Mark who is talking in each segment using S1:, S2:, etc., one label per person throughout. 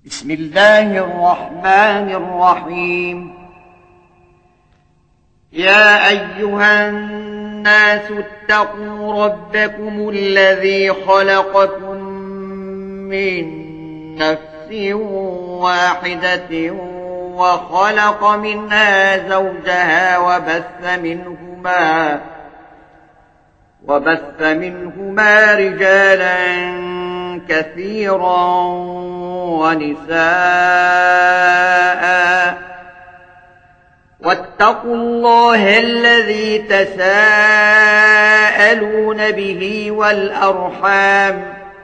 S1: بسم الله الرحمن الرحيم. يا أيها الناس اتقوا ربكم الذي خلقكم من نفس واحدة وخلق منها زوجها وبث منهما رجالا كثيرا ونساء، واتقوا الله الذي تساءلون به والأرحام،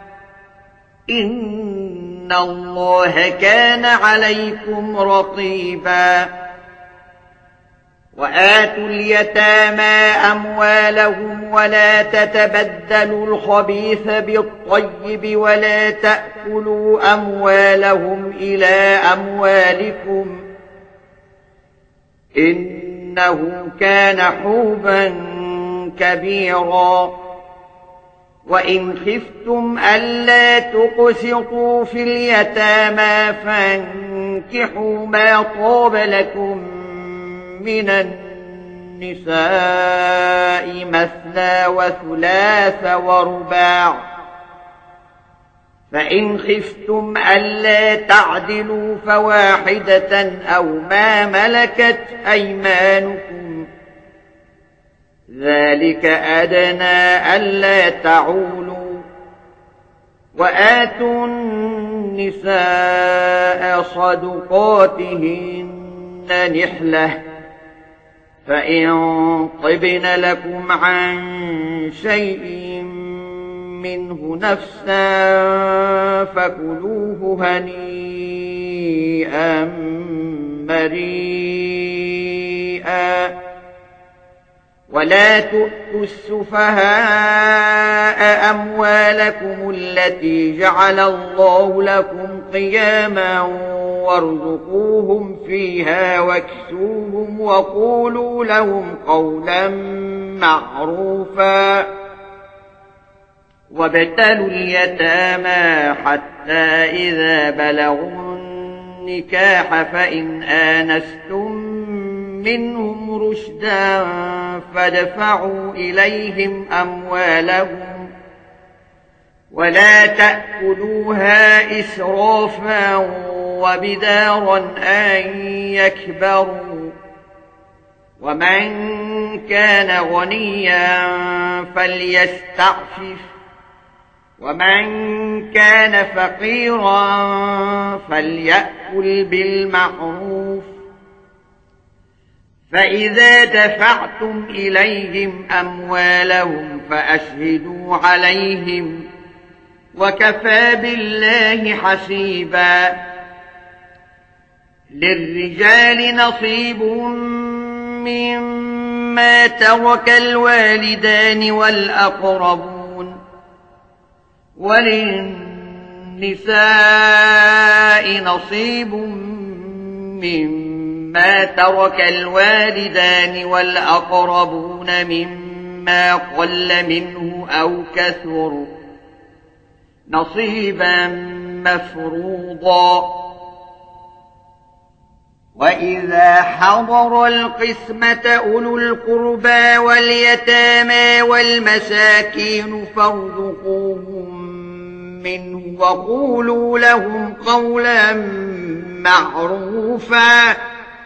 S1: إن الله كان عليكم رقيبا. وآتوا اليتامى أموالهم ولا تتبدلوا الخبيث بالطيب ولا تأكلوا أموالهم إلى أموالكم، إنه كان حوبا كبيرا. وإن خفتم ألا تقسطوا في اليتامى فانكحوا ما طاب لكم من النساء مثنى وثلاث ورباع، فإن خفتم ألا تعدلوا فواحدة أو ما ملكت أيمانكم، ذلك أدنى ألا تعولوا. وآتوا النساء صدقاتهن نحلة، فإن طبن لكم عن شيء منه نفسا فكلوه هنيئا مريئا. ولا تؤتوا السفهاء أموالكم التي جعل الله لكم قياما وارزقوهم فيها واكسوهم وقولوا لهم قولا معروفا. وابتلوا اليتامى حتى إذا بلغوا النكاح فإن آنستم منهم رشدا فادفعوا إليهم أموالهم ولا تأكلوها إسرافا وبدارا أن يكبروا. ومن كان غنيا فليستعفف، ومن كان فقيرا فليأكل بالمعروف. فإذا دفعتم إليهم أموالهم فأشهدوا عليهم، وكفى بالله حسيبا. للرجال نصيب مما ترك الوالدان والأقربون، وللنساء نصيب مما ترك الوالدان والأقربون مما قل منه أو كثر، نصيبا مفروضا. وإذا حضر القسمة أولو القربى واليتامى والمساكين فارزقوهم منه وقولوا لهم قولا معروفا.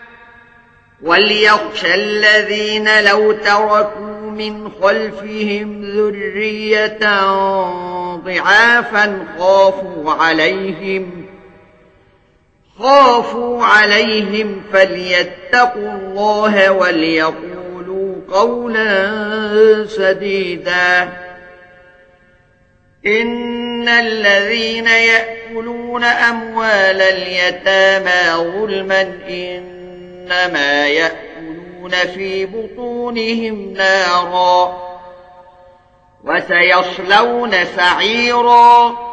S1: وليخشى الذين لو تركوا من خلفهم ذرية ضعافا خافوا عليهم فليتقوا الله وليقولوا قولا سديدا. إن الذين يأكلون أموال اليتامى ظلما إنما يأكلون في بطونهم نارا وسيصلون سعيرا.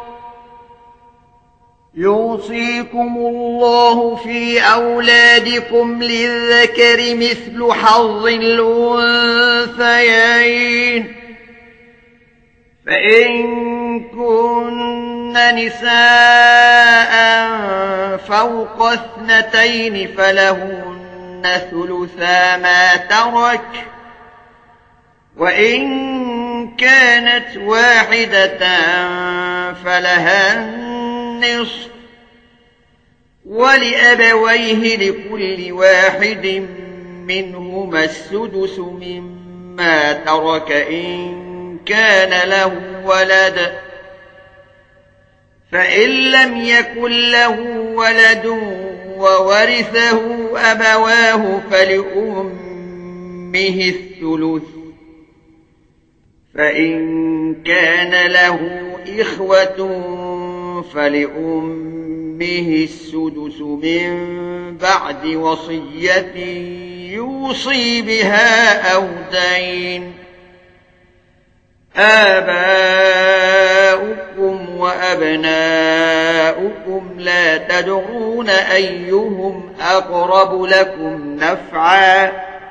S1: يوصيكم الله في أولادكم للذكر مثل حظ الأنثيين، فإن كن نساء فوق 2 فلهن ثلثا ما ترك، وإن كانت واحدة فلها النصف، ولأبويه لكل واحد منهما السدس مما ترك إن كان له ولد، فإن لم يكن له ولد وورثه أبواه فلأمه الثلث، فإن كان له إخوة فلأمه السدس من بعد وصية يوصي بها أو دين. آباؤكم وأبناؤكم لا تدرون أيهم أقرب لكم نفعا،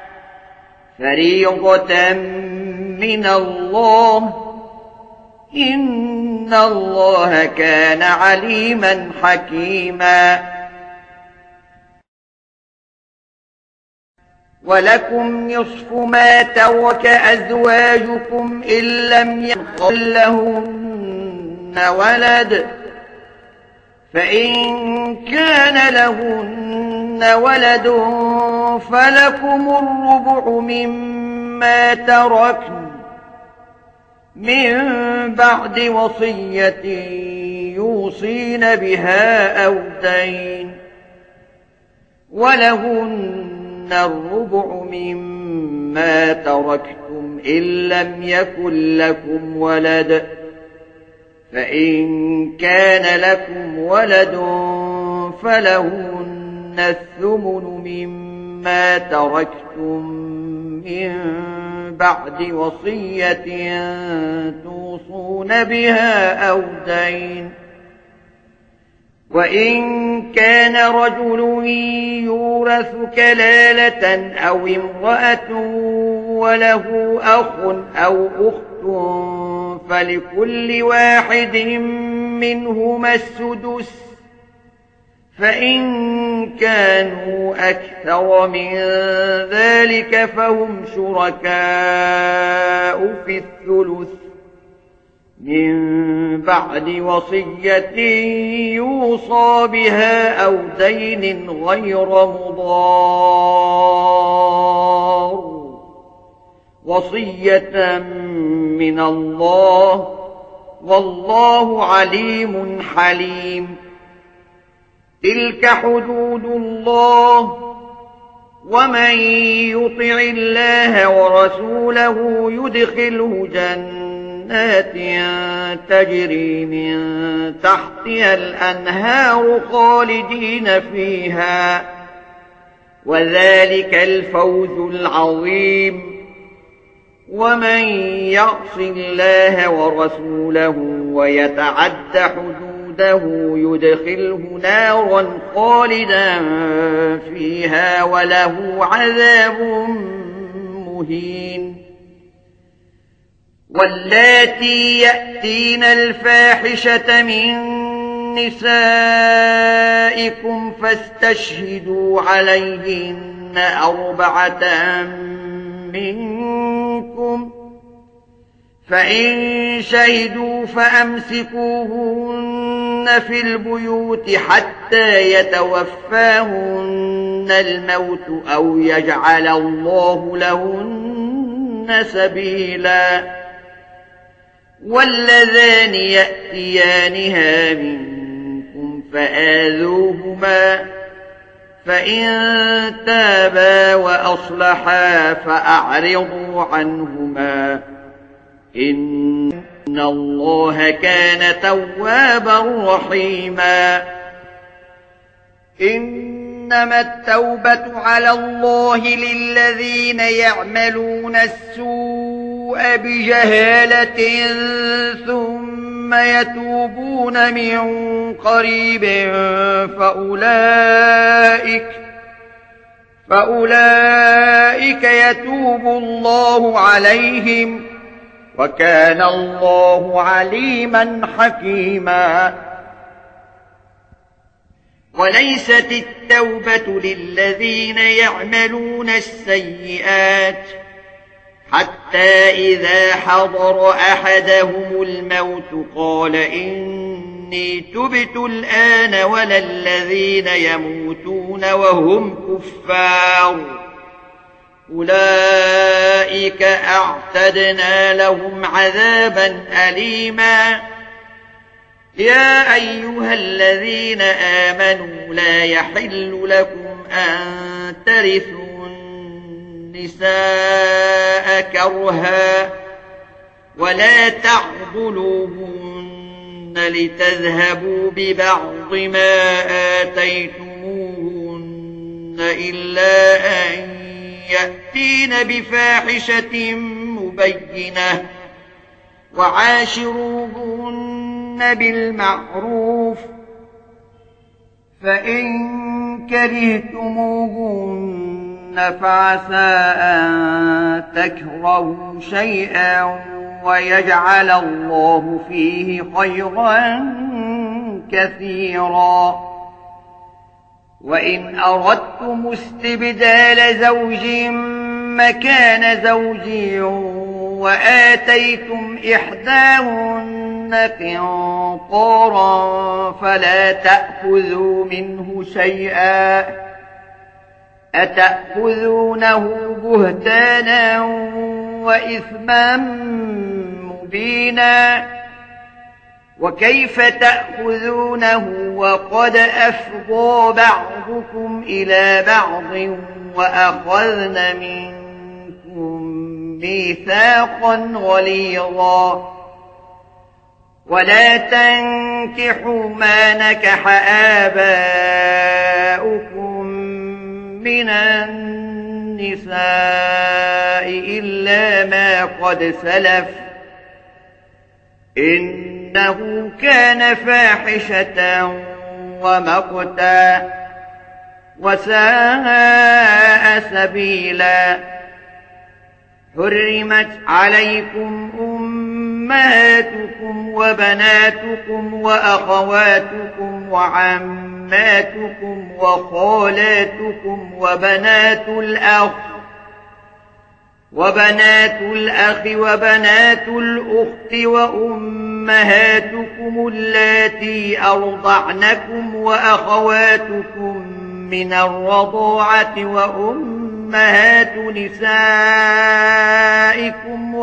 S1: فريضة من الله، إن الله كان عليما حكيما. ولكم نصف ما ترك أزواجكم إن لم يكن لهن ولد، فإن كان لهن ولد فلكم الربع مما تركن من بعد وصية يوصين بها أو دين، ولهن الربع مما تركتم إن لم يكن لكم ولد، فإن كان لكم ولد فلهن الثمن مما تركتم من بعد وصية توصون بها أو دين. وإن كان رجل يورث كلالة أو امرأة وله أخ أو أخت فلكل واحد منهما السدس، فإن كانوا أكثر من ذلك فهم شركاء في الثلث من بعد وصية يوصى بها أو دين غير مضار، وصية من الله، والله عليم حليم. تلك حدود الله، ومن يطع الله ورسوله يدخله جنات تجري من تحتها الأنهار خالدين فيها، وذلك الفوز العظيم. ومن يعص الله ورسوله ويتعد حدوده يدخله نارا خالدا فيها وله عذاب مهين. واللاتي يأتين الفاحشة من نسائكم فاستشهدوا عليهن 4 منكم، فإن شهدوا فأمسكوهن في البيوت حتى يتوفاهن الموت أو يجعل الله لهن سبيلا. واللذان يأتيانها منكم فآذوهما، فإن تابا وأصلحا فأعرضوا عنهما، إن الله كان توابا رحيما. إنما التوبة على الله للذين يعملون السوء بجهالة ثم يتوبون من قريب فأولئك يتوب الله عليهم، وكان الله عليما حكيما. وليست التوبة للذين يعملون السيئات حتى إذا حضر أحدهم الموت قال إني تبت الآن ولا الذين يموتون وهم كفار أولئك أعتدنا لهم عذابا أليما. يا أيها الذين آمنوا لا يحل لكم أن ترثوا النساء كرها ولا تعضلوهن لتذهبوا ببعض ما آتيتموهن إلا أن يأتين بفاحشة مبينة وعاشروهن بالمعروف فإن كرهتموهن فعسى أن تكرهوا شيئا ويجعل الله فيه خيرا كثيرا. وإن أردتم استبدال زوج مكان زوج وآتيتم إحداهن قنطارا فلا تأخذوا منه شيئا أتأخذونه بهتانا وإثما مبينا. وكيف تأخذونه وقد أفضى بعضكم إلى بعض وأخذن منكم ميثاقا غليظا. ولا تنكحوا ما نكح آباؤكم من النساء إلا ما قد سلف إنه كان فاحشة ومقتا وساء سبيلا. حرمت عليكم أمهاتكم وبناتكم وأخواتكم وعماتكم وخالاتكم وبنات الأخ وبنات الأخت وأمهاتكم اللاتي أرضعنكم وأخواتكم من الرضاعة وأمهات نسائكم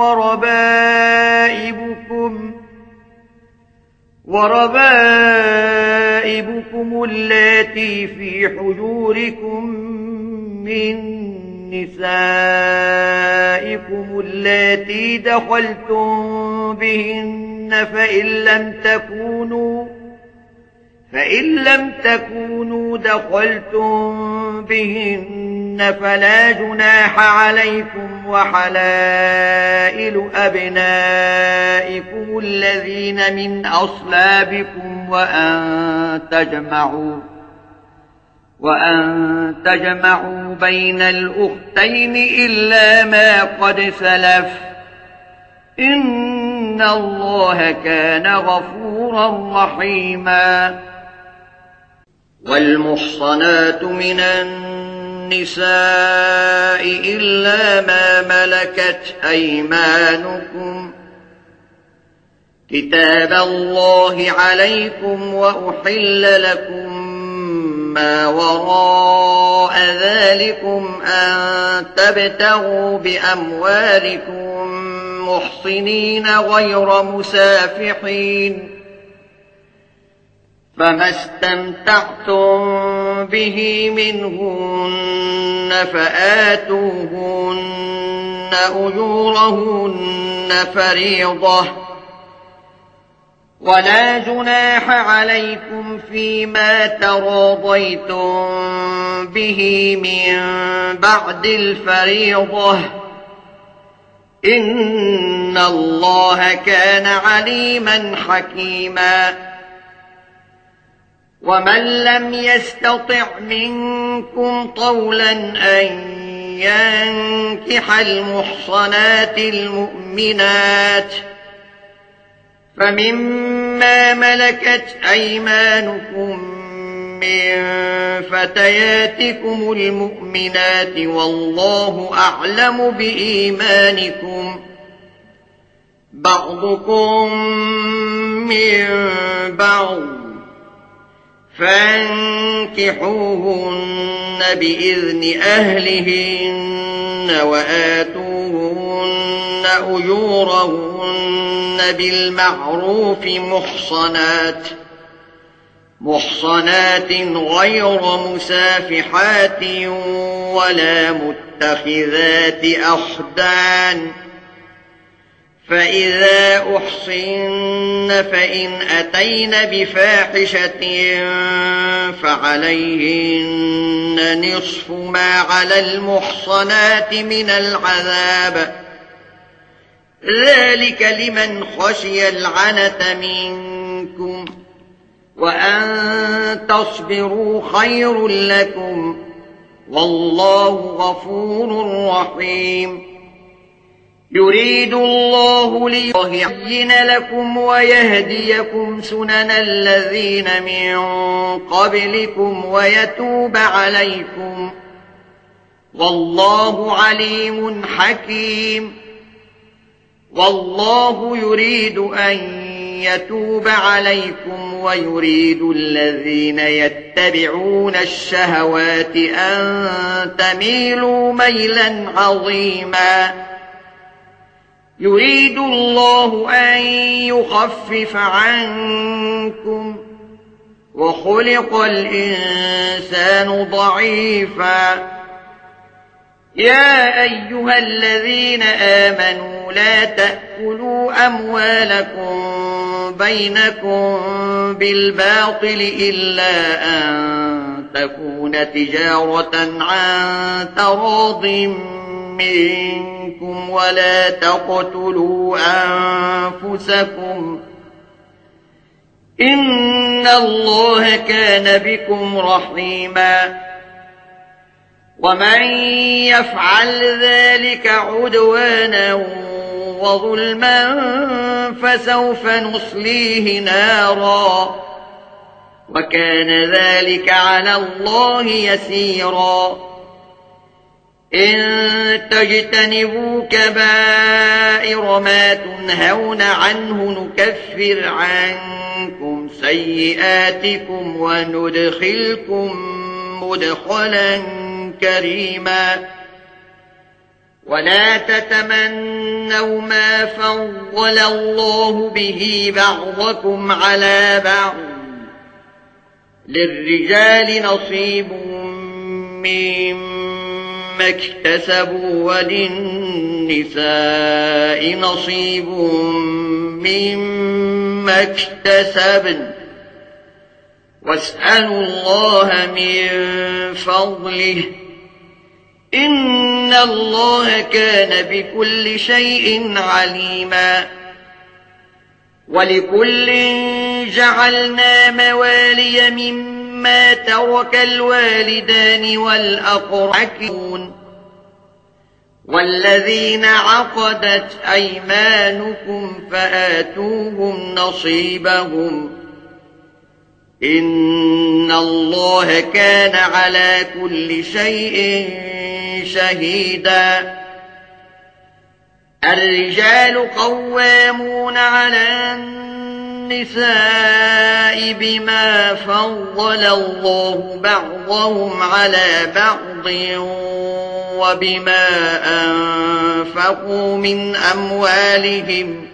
S1: وربائبكم اللاتي في حجوركم من نسائكم اللاتي دخلتم بهن فإن لم تكونوا دخلتم بهن فلا جناح عليكم وحلائل أبنائكم الذين من أصلابكم وأن تجمعوا بين الأختين إلا ما قد سلف إن الله كان غفورا رحيما. والمحصنات من النساء إلا ما ملكت أيمانكم كتاب الله عليكم وأحل لكم ما وراء ذلكم أن تبتغوا بأموالكم محصنين غير مسافحين فما استمتعتم به منهن فآتوهن أجورهن فريضة ولا جناح عليكم فيما تراضيتم به من بعد الفريضة إن الله كان عليما حكيما. ومن لم يستطع منكم طولا أن ينكح المحصنات المؤمنات، فمما ملكت أيمانكم من فتياتكم المؤمنات، والله أعلم بإيمانكم، بعضكم من بعض، فانكحوهن بإذن أهلهن وآتوهن أجورهن بالمعروف محصنات غير مسافحات ولا متخذات أخدان، فإذا أحصن فإن أتين بفاحشة فعليهن نصف ما على المحصنات من العذاب، ذلك لمن خشي العنة منكم، وأن تصبروا خير لكم، والله غفور رحيم. يريد الله ليبين لكم ويهديكم سنن الذين من قبلكم ويتوب عليكم، والله عليم حكيم. والله يريد أن يتوب عليكم ويريد الذين يتبعون الشهوات أن تميلوا ميلا عظيما. يريد الله أن يخفف عنكم، وخلق الإنسان ضعيفا. يا أيها الذين آمنوا لا تأكلوا أموالكم بينكم بالباطل إلا أن تكون تجارة عن تراض منكم، ولا تقتلوا أنفسكم، إن الله كان بكم رحيما. ومن يفعل ذلك عدوانا وظلما فسوف نصليه نارا، وكان ذلك على الله يسيرا. إن تجتنبوا كبائر ما تنهون عنه نكفر عنكم سيئاتكم وندخلكم مدخلا كريما. ولا تتمنوا ما فضل الله به بعضكم على بعض، للرجال نصيب مما اكتسبوا وللنساء نصيب مما اكتسبن، واسألوا الله من فضله، إن الله كان بكل شيء عليما. ولكل جعلنا موالي مما ترك الوالدان والأقربون والذين عقدت أيمانكم فآتوهم نصيبهم، إن الله كان على كل شيء شهيدا. الرجال قوامون على النساء بما فضل الله بعضهم على بعض وبما أنفقوا من أموالهم،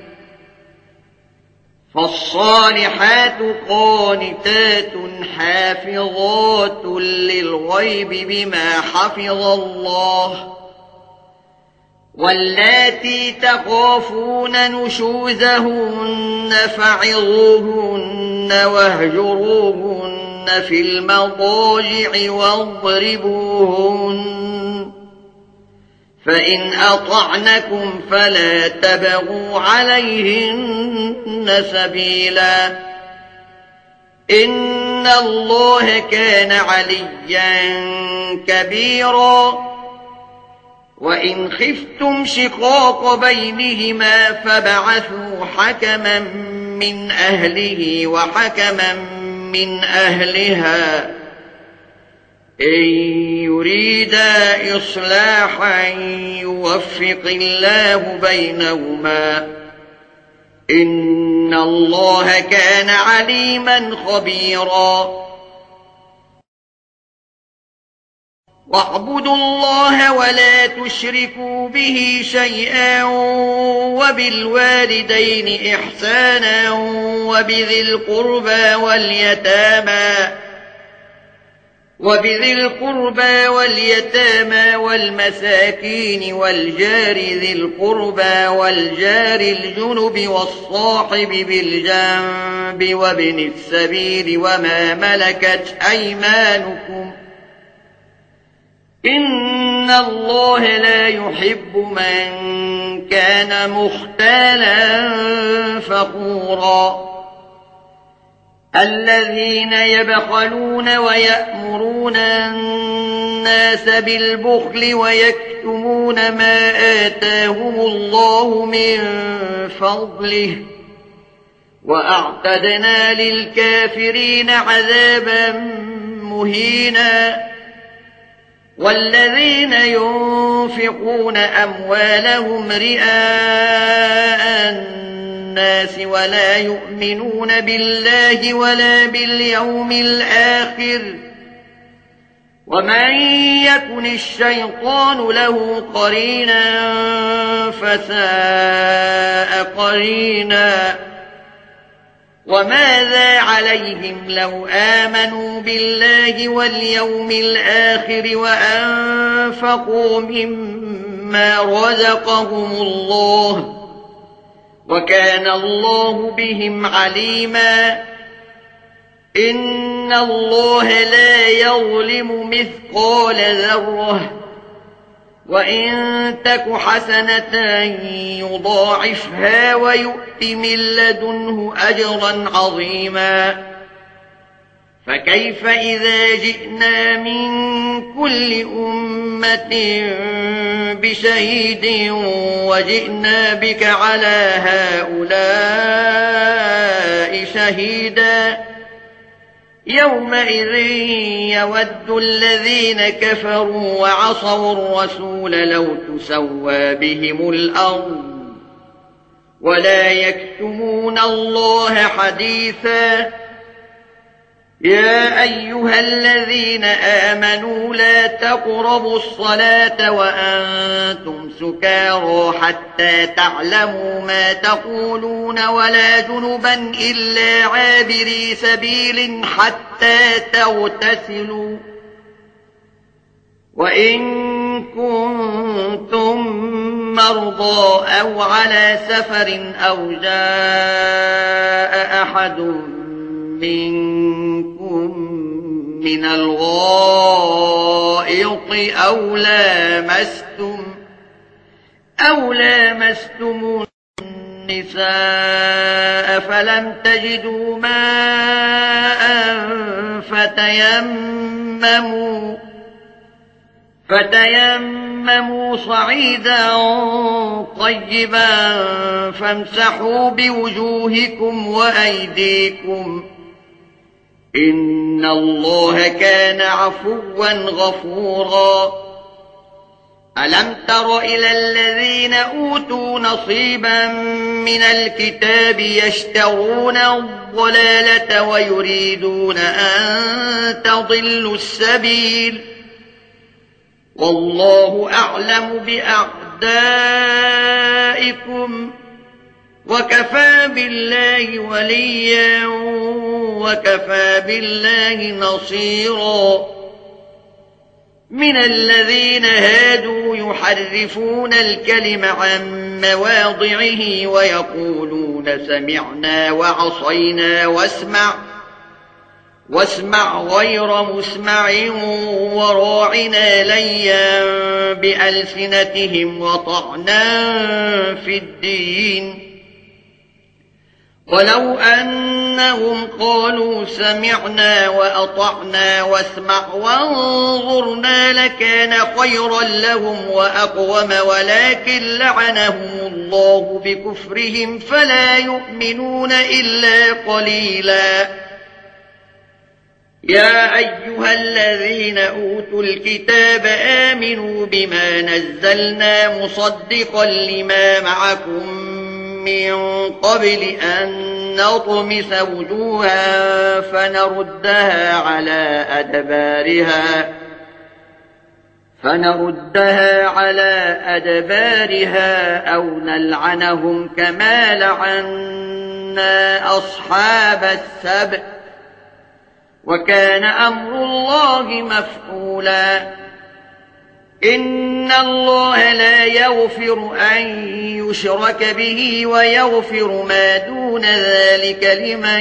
S1: فالصالحات قانتات حافظات للغيب بما حفظ الله، واللاتي تخافون نشوزهن فعظوهن واهجروهن في المضاجع واضربوهن، فإن أطعنكم فلا تبغوا عليهن سبيلا، إن الله كان عليا كبيرا. وإن خفتم شقاق بينهما فبعثوا حكما من أهله وحكما من أهلها إن يريدا إصلاحا يوفق الله بينهما إن الله كان عليما خبيرا واعبدوا الله ولا تشركوا به شيئا وبالوالدين إحسانا وبذي القربى واليتامى والمساكين والجار ذي القربى والجار الجنب والصاحب بالجنب وابن السبيل وما ملكت أيمانكم إن الله لا يحب من كان مختالا فخورا الذين يبخلون ويأمرون الناس بالبخل ويكتمون ما آتاهم الله من فضله وأعتدنا للكافرين عذابا مهينا والذين ينفقون أموالهم رئاء الناس ولا يؤمنون بالله ولا باليوم الآخر ومن يكن الشيطان له قرينا فساء قرينا وماذا عليهم لو آمنوا بالله واليوم الآخر وأنفقوا مما رزقهم الله وكان الله بهم عليما إن الله لا يظلم مثقال ذرة وإن تك حسنة يضاعفها ويؤت من لدنه أجرا عظيما فكيف إذا جئنا من كل أمة بشهيد وجئنا بك على هؤلاء شهيدا يومئذ يود الذين كفروا وعصوا الرسول لو تسوى بهم الأرض ولا يكتمون الله حديثا يا أيها الذين آمنوا لا تقربوا الصلاة وأنتم سكارى حتى تعلموا ما تقولون ولا جنبا إلا عابري سبيل حتى تغتسلوا وإن كنتم مرضى أو على سفر أو جاء أحد منكم من الغائط أو لامستم النساء فلم تجدوا ماء فتيمموا صعيدا طيبا فامسحوا بوجوهكم وأيديكم إن الله كان عفوا غفورا ألم تر إلى الذين أوتوا نصيبا من الكتاب يشترون الضلالة ويريدون أن تضلوا السبيل والله أعلم بأعدائكم وكفى بالله وليا وكفى بالله نصيرا من الذين هادوا يحرفون الكلم عن مواضعه ويقولون سمعنا وعصينا واسمع غير مسمع وراعنا ليا بألسنتهم وطعنا في الدين ولو أن أنهم قالوا سمعنا وأطعنا واسمع وانظرنا لكان خيرا لهم وأقوم ولكن لعنهم الله بكفرهم فلا يؤمنون إلا قليلا. يا أيها الذين أوتوا الكتاب آمنوا بما نزلنا مصدقا لما معكم من قبل أن نطمس وجوها فنردها على أدبارها أو نلعنهم كما لعنا أصحاب السبت وكان أمر الله مفعولا. إن الله لا يغفر أن يشرك به ويغفر ما دون ذلك لمن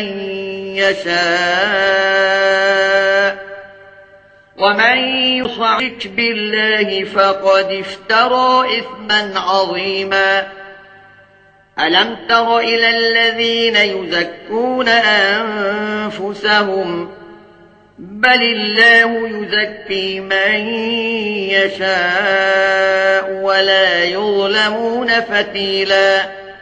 S1: يشاء ومن يشرك بالله فقد افترى إثما عظيما. ألم تر إلى الذين يزكون أنفسهم بل الله يزكي من يشاء ولا يظلمون فتيلا.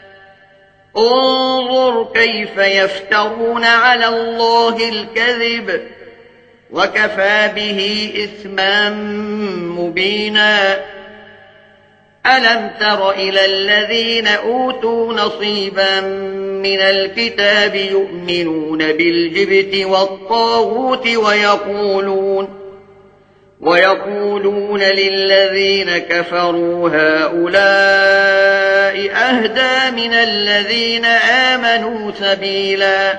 S1: انظر كيف يفترون على الله الكذب وكفى به إثما مبينا. ألم تر إلى الذين أوتوا نصيبا من الكتاب يؤمنون بالجبت والطاغوت ويقولون للذين كفروا هؤلاء أهدى من الذين آمنوا سبيلا.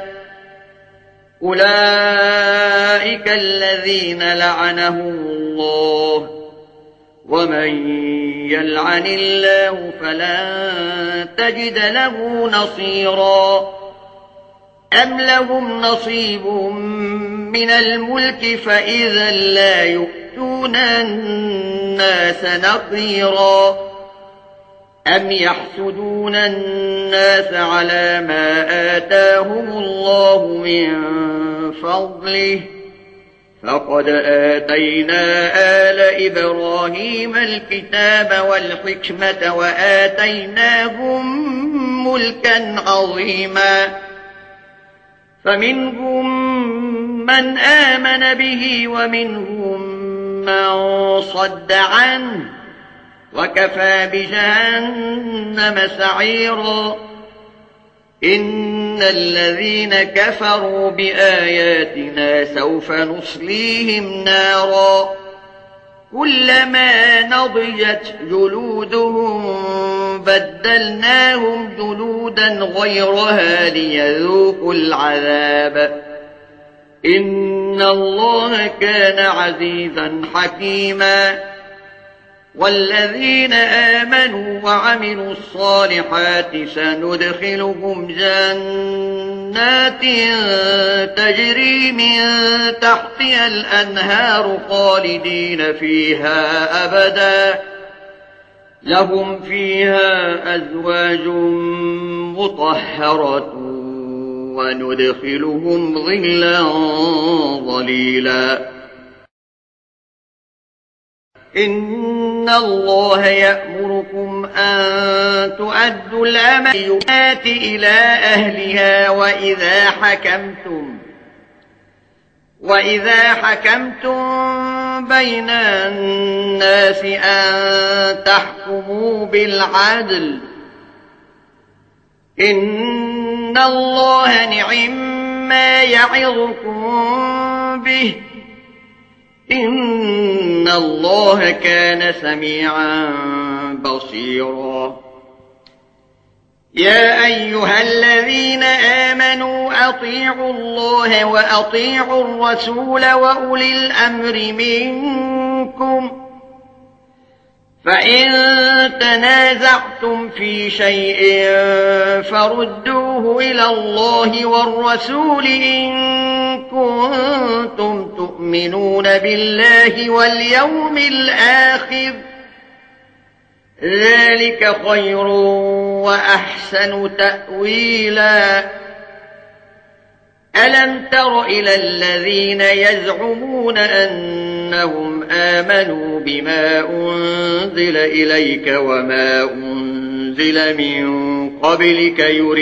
S1: أولئك الذين لعنهم الله ومن يلعن الله فلن تجد له نصيرا. أم لهم نصيب من الملك فإذا لا يؤتون الناس نقيرا. أم يحسدون الناس على ما آتاهم الله من فضله فقد آتينا آل إبراهيم الكتاب والحكمة وآتيناهم ملكا عظيما. فمنهم من آمن به ومنهم من صد عنه وكفى بجهنم سعيرا. إن الذين كفروا بآياتنا سوف نصليهم نارا كلما نضجت جلودهم بدلناهم جلودا غيرها ليذوقوا العذاب. إن الله كان عزيزا حكيما. والذين آمنوا وعملوا الصالحات سندخلهم جنات تجري من تحتها الأنهار خالدين فيها أبدا لهم فيها أزواج مطهرة وندخلهم ظلا ظليلا. إن الله يأمركم أن تؤدوا الأمانات إلى أهلها وإذا حكمتم بين الناس أن تحكموا بالعدل. إن الله نعما يعظكم به إن الله كان سميعا بصيرا. يا أيها الذين آمنوا أطيعوا الله وأطيعوا الرسول وأولي الأمر منكم فإن تنازعتم في شيء فردوه إلى الله والرسول إن كنتم تؤمنون بالله واليوم الآخر ذلك خير وأحسن تأويلا. ألم تر إلى الذين يزعمون أنهم آمنوا بما أنزل إليك وما أنزل من قبلك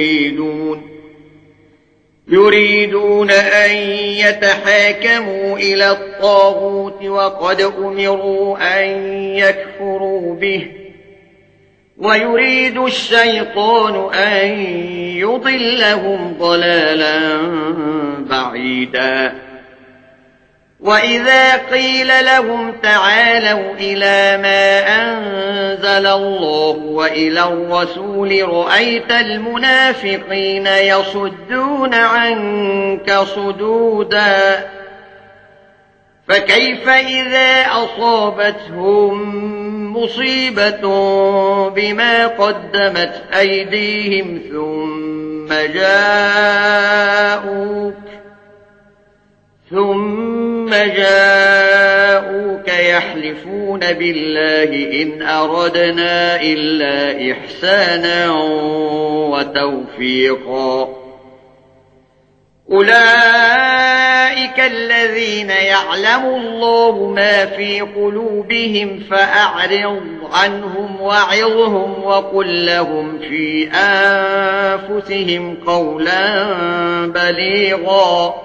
S1: يريدون أن يتحاكموا إلى الطاغوت وقد أمروا أن يكفروا به ويريد الشيطان أن يضلهم ضلالا بعيدا وإذا قيل لهم تعالوا إلى ما أنزل الله وإلى الرسول رأيت المنافقين يصدون عنك صدودا فكيف إذا أصابتهم مصيبة بما قدمت أيديهم ثم جاءوك يحلفون بالله إن أردنا إلا إحسانا وتوفيقا أولئك الذين يعلم الله ما في قلوبهم فأعرض عنهم وعظهم وقل لهم في أنفسهم قولا بليغا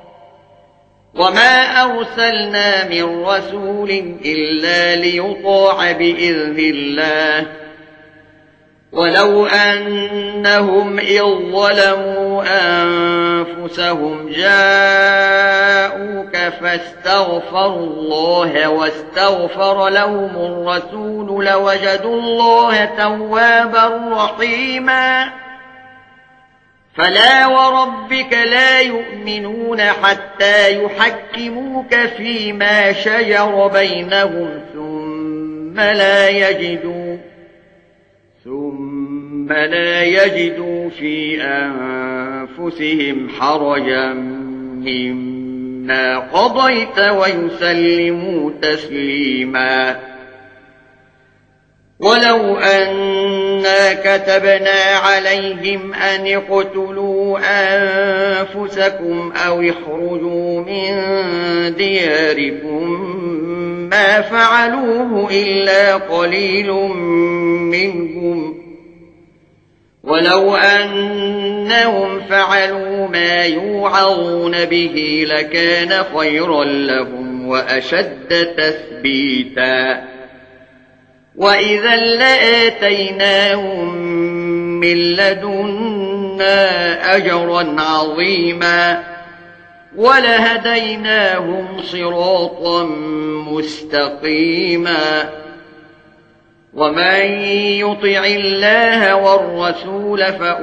S1: وما أرسلنا من رسول إلا ليطاع بإذن الله ولو أنهم إذ ظلموا أنفسهم جاءوك فاستغفروا الله واستغفر لهم الرسول لوجدوا الله توابا رحيما فلا وربك لا يؤمنون حتى يحكموك فيما شجر بينهم ثم لا يجدوا في أنفسهم حرجا مما قضيت ويسلموا تسليما ولو أنا كتبنا عليهم أن اقتلوا أنفسكم أو اخرجوا من دياركم ما فعلوه إلا قليل منهم ولو أنهم فعلوا ما يوعظون به لكان خيرا لهم وأشد تثبيتا وإذا لآتيناهم من لدنا أجرا عظيما ولهديناهم صراطا مستقيما ومن يطع الله والرسول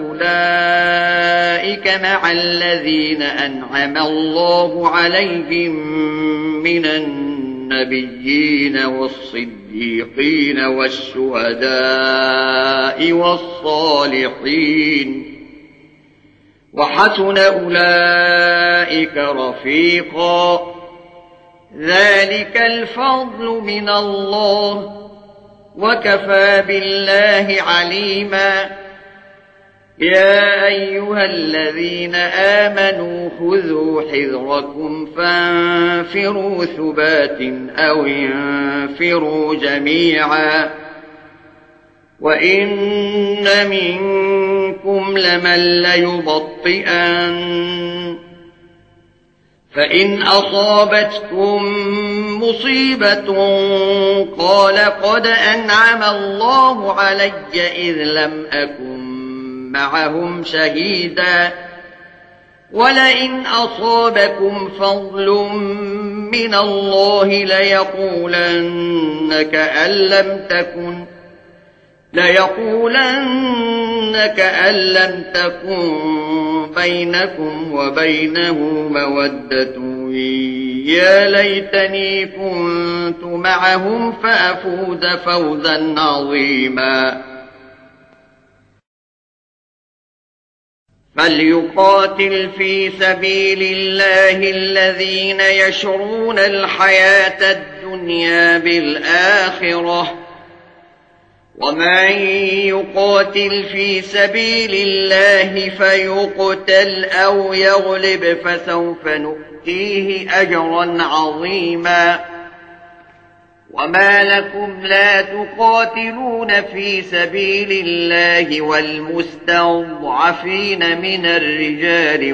S1: فأولئك مع الذين أنعم الله عليهم من النبيين والصديقين والشهداء والصالحين وحسن أولئك رفيقا ذلك الفضل من الله وكفى بالله عليما يا أيها الذين آمنوا خذوا حذركم فانفروا ثبات أو انفروا جميعا وإن منكم لمن ليبطئن فإن أصابتكم مصيبة قال قد أنعم الله علي إذ لم أكن معهم شهيدا ولئن أصابكم فضل من الله ليقولن كأن لم تكن بينكم وبينه مودة يا ليتني كنت معهم فأفوز فوزا عظيما فليقاتل في سبيل الله الذين يشرون الحياة الدنيا بالآخرة ومن يقاتل في سبيل الله فيقتل أو يغلب فسوف نؤتيه أجرا عظيما وما لكم لا تقاتلون في سبيل الله والمستضعفين من الرجال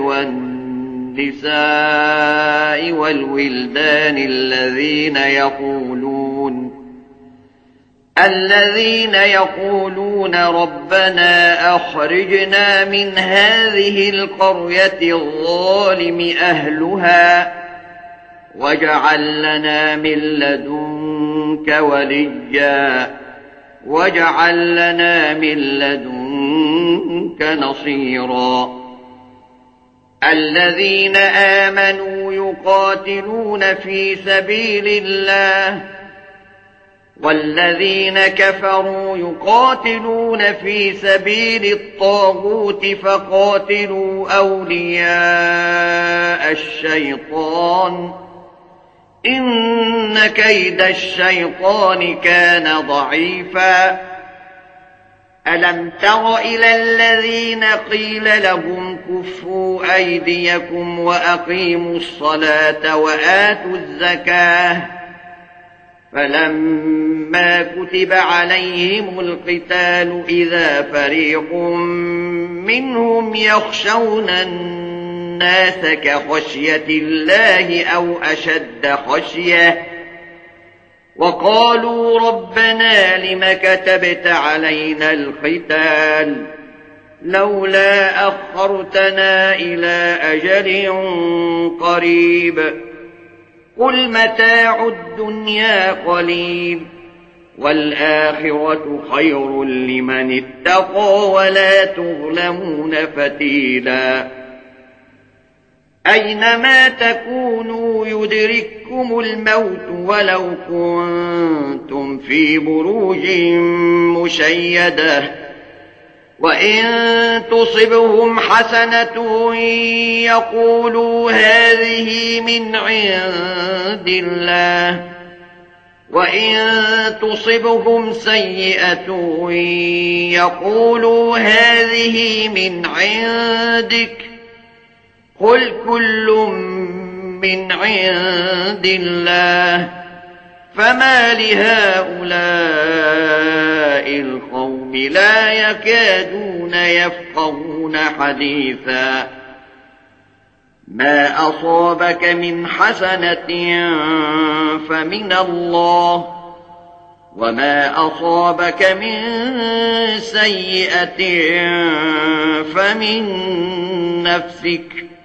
S1: والنساء والولدان الذين يقولون ربنا أخرجنا من هذه القرية الظالم أهلها واجعل لنا من لدنك وليا واجعل لنا من لدنك نصيرا الذين آمنوا يقاتلون في سبيل الله والذين كفروا يقاتلون في سبيل الطاغوت فقاتلوا أولياء الشيطان إن كيد الشيطان كان ضعيفا ألم تر إلى الذين قيل لهم كفوا أيديكم وأقيموا الصلاة وآتوا الزكاة فلما كتب عليهم القتال إذا فريق منهم يخشون الناس كخشية الله أو أشد خشية وقالوا ربنا لم كتبت علينا القتال لولا أخرتنا إلى أجل قريب قل متاع الدنيا قليل والآخرة خير لمن اتقى ولا تظلمون فتيلا أينما تكونوا يدرككم الموت ولو كنتم في بروج مشيدة وإن تصبهم حسنة يقولوا هذه من عند الله وإن تصبهم سيئة يقولوا هذه من عندك قل كل من عند الله فما لهؤلاء القوم لا يكادون يفقهون حديثا ما أصابك من حسنة فمن الله وما أصابك من سيئة فمن نفسك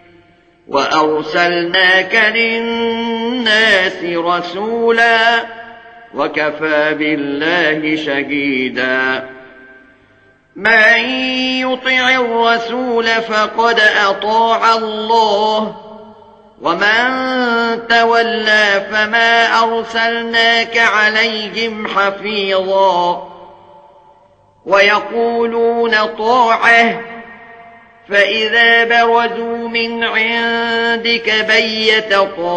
S1: وأرسلناك للناس رسولا وكفى بالله شهيدا من يطع الرسول فقد أطاع الله ومن تولى فما أرسلناك عليهم حفيظا ويقولون طاعة فإذا برزوا من عندك بيت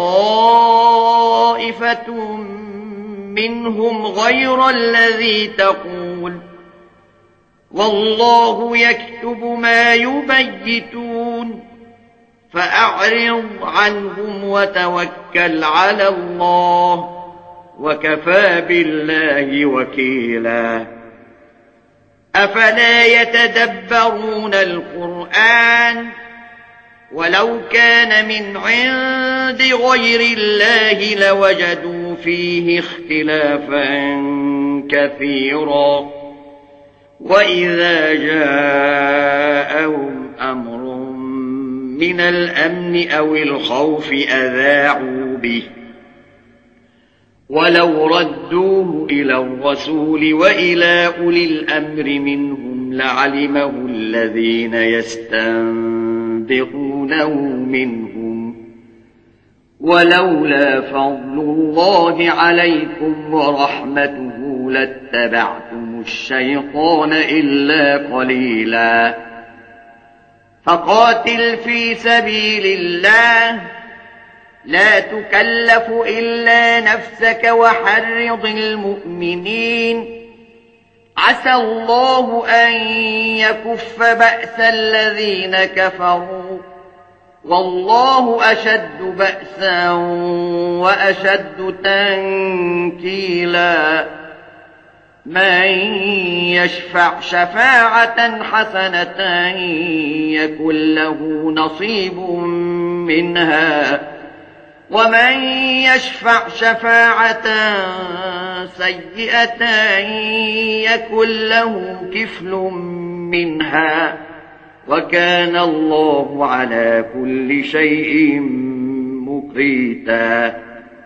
S1: طائفة منهم غير الذي تقول والله يكتب ما يبيتون فأعرض عنهم وتوكل على الله وكفى بالله وكيلا أفلا يتدبرون القرآن ولو كان من عند غير الله لوجدوا فيه اختلافا كثيرا وإذا جاءهم أمر من الأمن أو الخوف أذاعوا به ولو ردوه إلى الرسول وإلى أولي الأمر منهم لعلمه الذين يستنبطونه منهم ولولا فضل الله عليكم ورحمته لاتبعتم الشيطان إلا قليلا فقاتل في سبيل الله لا تكلف إلا نفسك وحرض المؤمنين عسى الله أن يكف بأس الذين كفروا والله أشد بأسا وأشد تنكيلا من يشفع شفاعة حسنة يكن له نصيب منها ومن يشفع شفاعة سيئة يكن له كفل منها وكان الله على كل شيء مقيتا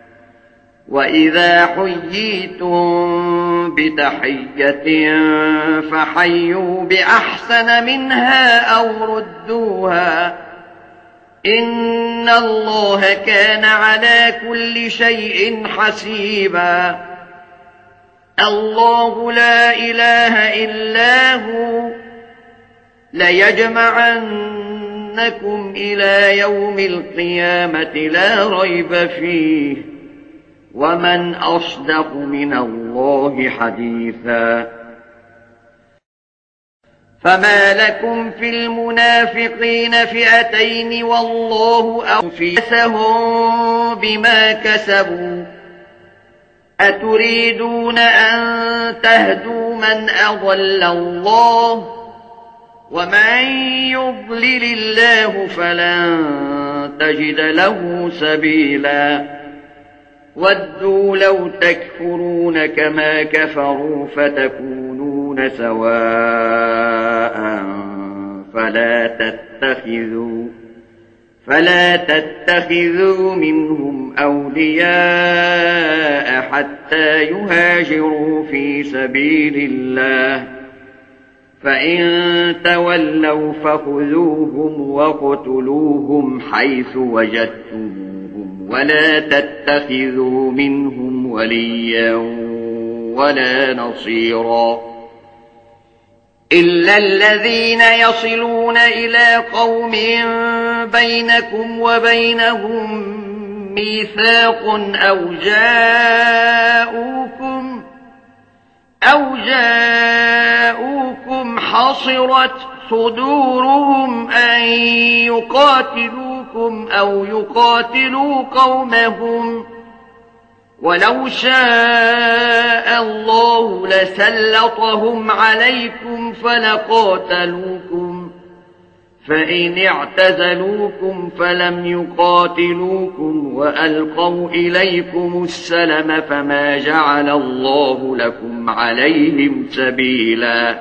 S1: وإذا حييتم بتحية فحيوا بأحسن منها أو ردوها إن الله كان على كل شيء حسيبا الله لا إله إلا هو ليجمعنكم إلى يوم القيامة لا ريب فيه ومن أصدق من الله حديثا فما لكم في المنافقين فئتين والله أوفيسهم بما كسبوا أتريدون أن تهدوا من أضل الله ومن يضلل الله فلن تجد له سبيلا ودوا لو تكفرون كما كفروا فتكونون سواء فلا تتخذوا منهم أولياء حتى يهاجروا في سبيل الله فإن تولوا فخذوهم وقتلوهم حيث وجدتموهم ولا تتخذوا منهم وليا ولا نصيرا إلا الذين يصلون إلى قوم بينكم وبينهم ميثاق أو جاءوكم حصرت صدورهم أن يقاتلوكم أو يقاتلوا قومهم ولو شاء الله لسلطهم عليكم فلقاتلوكم فإن اعتزلوكم فلم يقاتلوكم وألقوا إليكم السلم فما جعل الله لكم عليهم سبيلا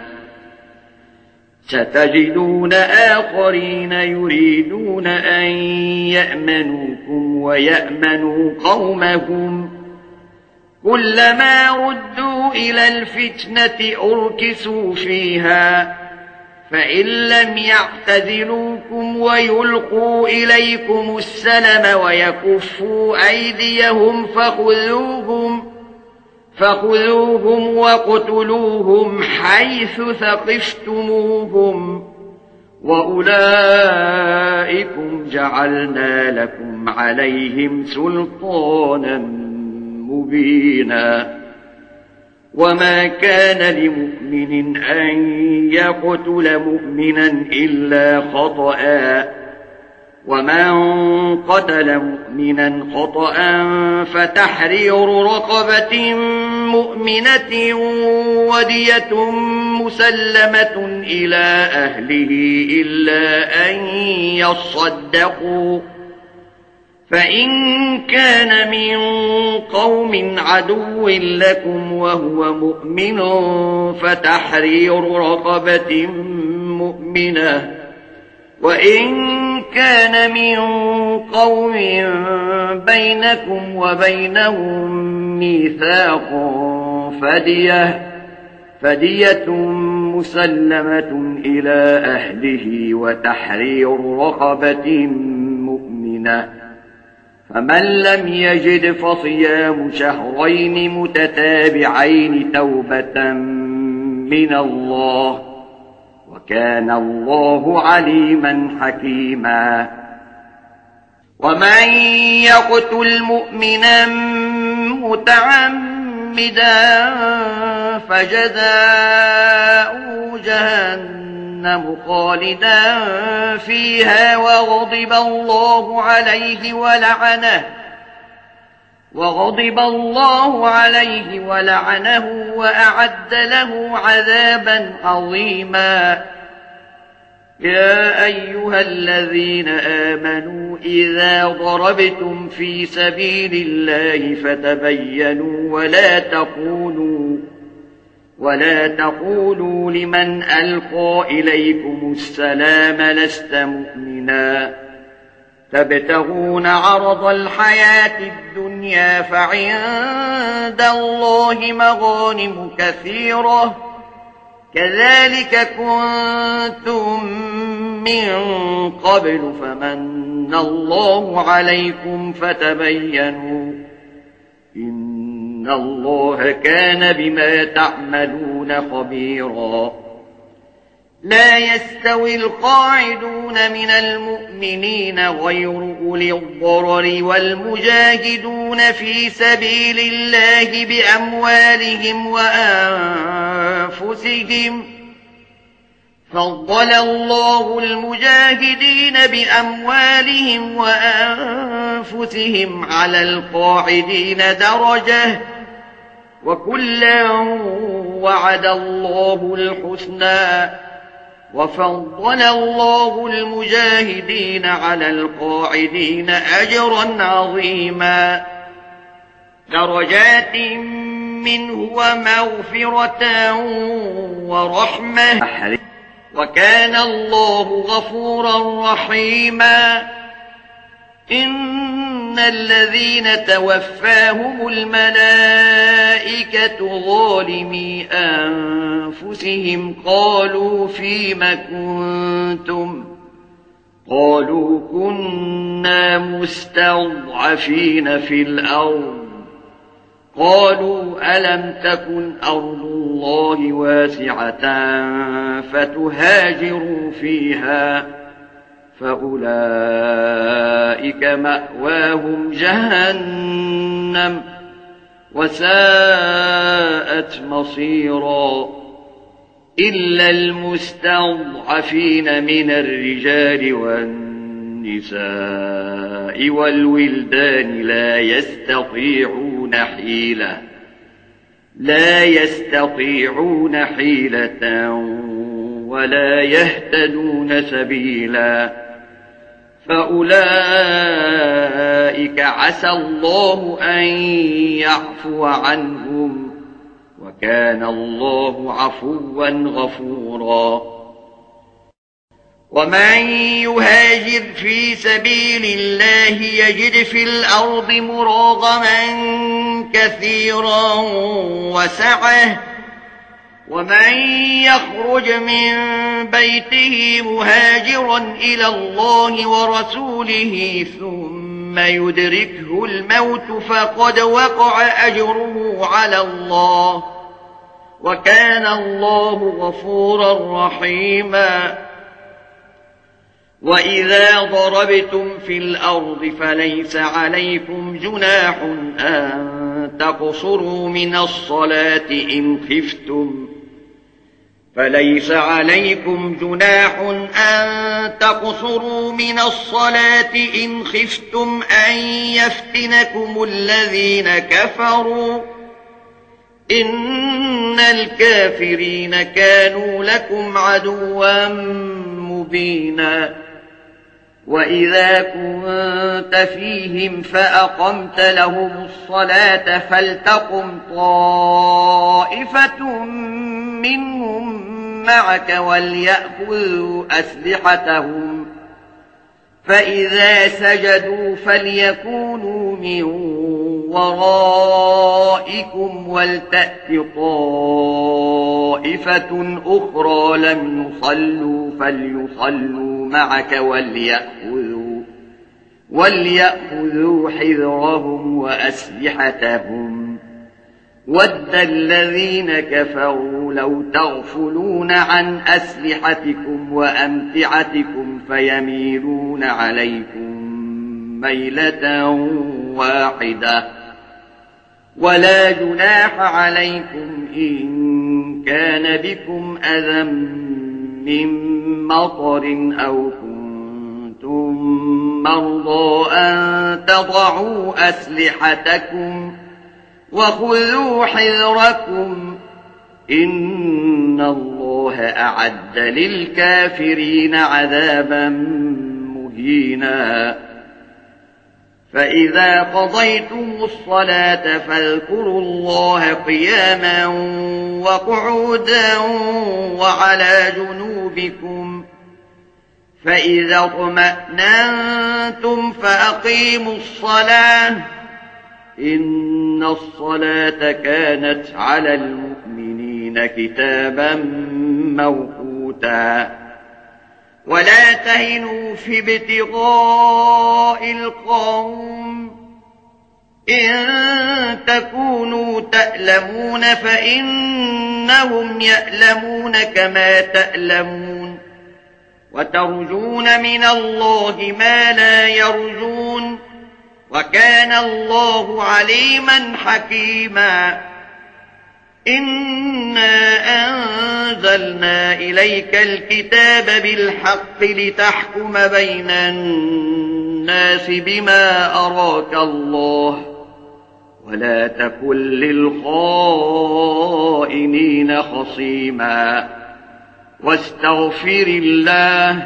S1: ستجدون آخرين يريدون أن يأمنوكم ويأمنوا قومهم كلما ردوا إلى الفتنة أركسوا فيها فإن لم يعتزلوكم ويلقوا إليكم السلم ويكفوا أيديهم فخذوهم وقتلوهم حيث ثقفتموهم وأولئكم جعلنا لكم عليهم سلطانا مبينا وما كان لمؤمن أن يقتل مؤمنا إلا خطأ ومن قتل مؤمنا خطأ فتحرير رقبة مؤمنة ودية مسلمة إلى أهله إلا أن يصدقوا فإن كان من قوم عدو لكم وهو مؤمن فتحرير رقبة مؤمنة وإن كان من قوم بينكم وبينهم ميثاق فدية مسلمة إلى أهله وتحرير رقبة مؤمنة فمن لم يجد فصيام شهرين متتابعين توبة من الله وكان الله عليما حكيما ومن يقتل مؤمنا متعمدا فجزاؤه جهنم خالدا فيها وغضب الله عليه ولعنه وأعد له عذابا عظيما. يا أيها الذين آمنوا إذا ضربتم في سبيل الله فتبينوا ولا تقولوا لمن ألقى إليكم السلام لست مؤمنا تبتغون عرض الحياة الدنيا فعند الله مغانم كثيرة كذلك كنتم من قبل فمن الله عليكم فتبينوا إن الله كان بما تعملون خبيرا. لا يستوي القاعدون من المؤمنين غير أولي الضرر والمجاهدون في سبيل الله بأموالهم وأنفسهم فضل الله المجاهدين بأموالهم وأنفسهم على القاعدين درجة وكلا وعد الله الحسنى وفضل الله المجاهدين على القاعدين أجرا عظيما. درجات منه ومغفرة ورحمة وكان الله غفورا رحيما. إن الذين توفاهم الملائكة ظالمي أنفسهم قالوا فيم كنتم قالوا كنا مستضعفين في الأرض قالوا ألم تكن أرض الله واسعة فتهاجروا فيها فأولئك مأواهم جهنم وساءت مصيرا. إلا المستضعفين من الرجال والنساء والولدان لا يستطيعون حيلة ولا يهتدون سبيلا فأولئك عسى الله أن يعفو عنهم وكان الله عفوا غفورا. ومن يهاجر في سبيل الله يجد في الأرض مراغما كثيرا وسعة ومن يخرج من بيته مهاجرا إلى الله ورسوله ثم يدركه الموت فقد وقع أجره على الله وكان الله غفورا رحيما. وإذا ضربتم في الأرض فليس عليكم جناح أن تقصروا من الصلاة إن خفتم أن يفتنكم الذين كفروا إن الكافرين كانوا لكم عدوا مبينا. وإذا كنت فيهم فأقمت لهم الصلاة فلتقم طائفة منهم معك وليأخذوا أسلحتهم فإذا سجدوا فليكونوا من ورائكم ولتأت طائفة أخرى لم يصلوا فليصلوا معك وليأخذوا حذرهم وأسلحتهم. ود الذين كفروا لو تغفلون عن أسلحتكم وأمتعتكم فيميلون عليكم ميلة واحدة ولا جناح عليكم إن كان بكم أذى من مطر أو كنتم مرضى أن تضعوا أسلحتكم وخذوا حذركم إن الله أعد للكافرين عذابا مهينا فإذا قضيتم الصلاة فاذكروا الله قياما وقعودا وعلى جنوبكم فإذا اطمأننتم فأقيموا الصلاة إن الصلاة كانت على المؤمنين كتابا موقوتا ولا تهنوا في ابتغاء القوم إن تكونوا تألمون فإنهم يألمون كما تألمون وترجون من الله ما لا يرجون وكان الله عليما حكيما إنا أنزلنا إليك الكتاب بالحق لتحكم بين الناس بما أراك الله ولا تكن للخائنين خصيما واستغفر الله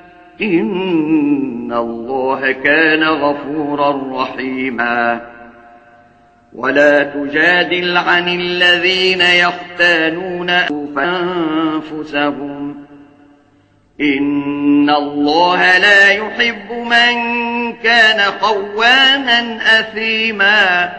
S1: إن الله كان غفورا رحيما ولا تجادل عن الذين يختانون أنفسهم إن الله لا يحب من كان خوانا أثيما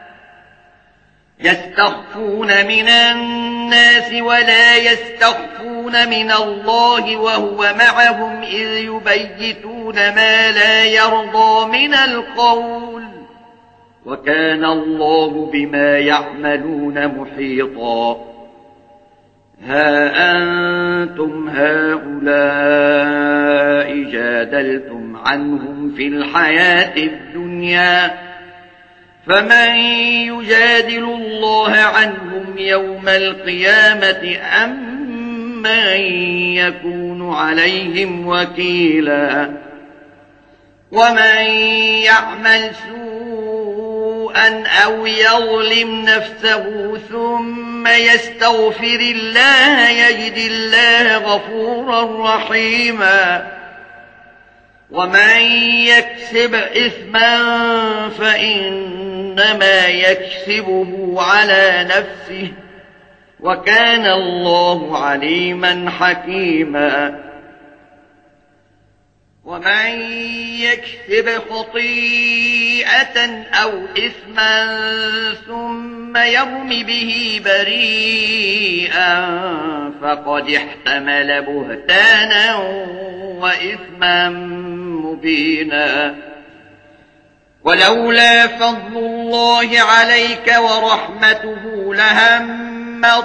S1: يستخفون من الناس ولا يستخفون من الله وهو معهم إذ يبيتون ما لا يرضى من القول وكان الله بما يعملون محيطا ها أنتم هؤلاء جادلتم عنهم في الحياة الدنيا فمن يجادل الله عنهم يوم القيامة أم من يكون عليهم وكيلا ومن يعمل سوءا أو يظلم نفسه ثم يستغفر الله يجد الله غفورا رحيما ومن يكسب إثما فإنما يكسبه على نفسه وكان الله عليما حكيما ومن يكسب خطيئة أو إثما ثم يرم به بريئا فقد احتمل بهتانا وإثما مبينا ولولا فضل الله عليك ورحمته لهمت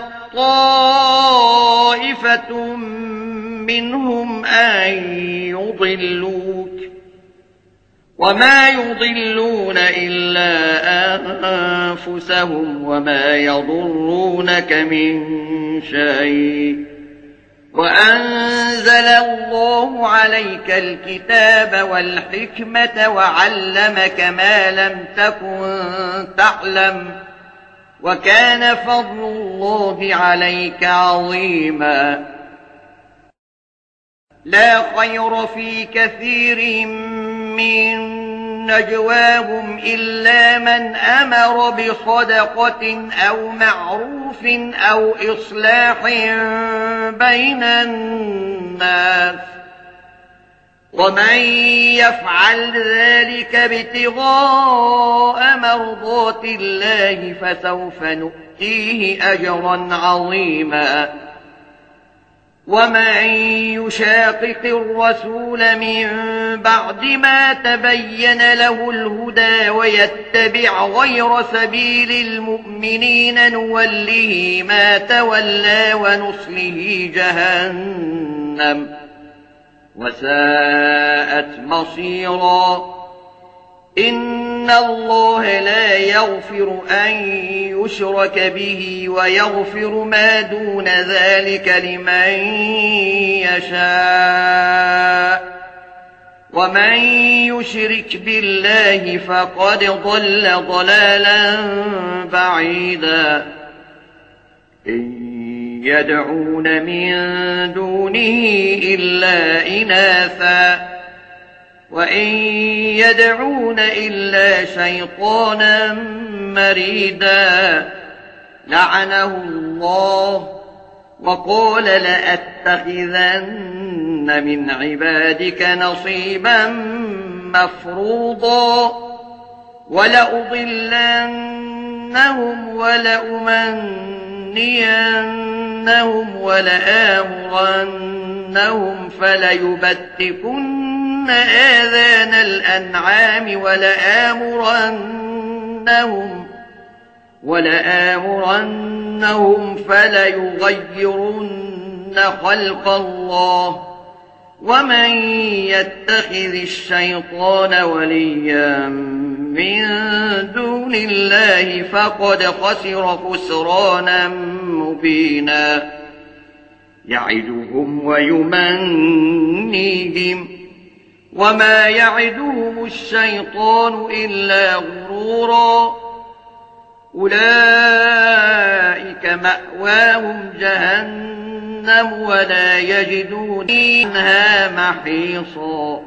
S1: طائفة منهم أن يضلوك وما يضلون إلا أنفسهم وما يضرونك من شيء وأنزل الله عليك الكتاب والحكمة وعلمك ما لم تكن تعلم وكان فضل الله عليك عظيما لا خير في كثير من نجواهم إلا من أمر بصدقة أو معروف أو إصلاح بين الناس ومن يفعل ذلك ابتغاء مرضات الله فسوف نؤتيه أجرا عظيما ومن يشاقق الرسول من بعد ما تبين له الهدى ويتبع غير سبيل المؤمنين نوله ما تولى ونصله جهنم وساءت مصيرا إن الله لا يغفر أن يشرك به ويغفر ما دون ذلك لمن يشاء ومن يشرك بالله فقد ضل ضلالا بعيدا إن يدعون من دونه إلا إناثا وإن يدعون إلا شيطانا مريدا لعنه الله وقال لأتخذن من عبادك نصيبا مفروضا ولأضلنهم ولأمنينهم ولآمرنهم فليبتكن آذان الأنعام ولآمرنهم فليغيرن خلق الله ومن يتخذ الشيطان وليا من دون الله فقد خسر خسرانا مبينا يعدهم ويمنيهم وما يعدهم الشيطان إلا غرورا أولئك مأواهم جهنم ولا يجدون عنها محيصا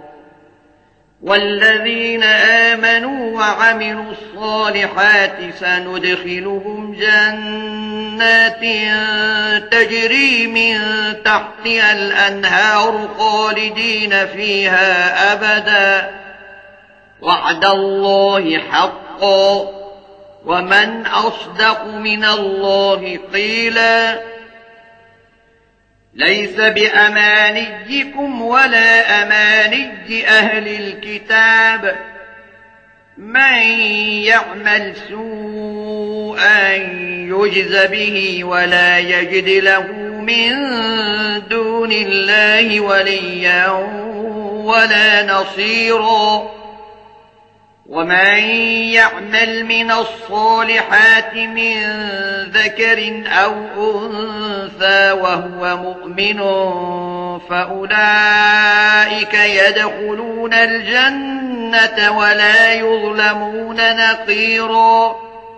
S1: والذين آمنوا وعملوا الصالحات سندخلهم جنات تجري من تحتها الأنهار خالدين فيها أبدا وعد الله حقا ومن أصدق من الله قيلا ليس بأمانيكم ولا أماني أهل الكتاب من يعمل سوءا يجز به ولا يجد له من دون الله وليا ولا نصيرا ومن يعمل من الصالحات من ذكر أو أنثى وهو مؤمن فأولئك يدخلون الجنة ولا يظلمون نقيرا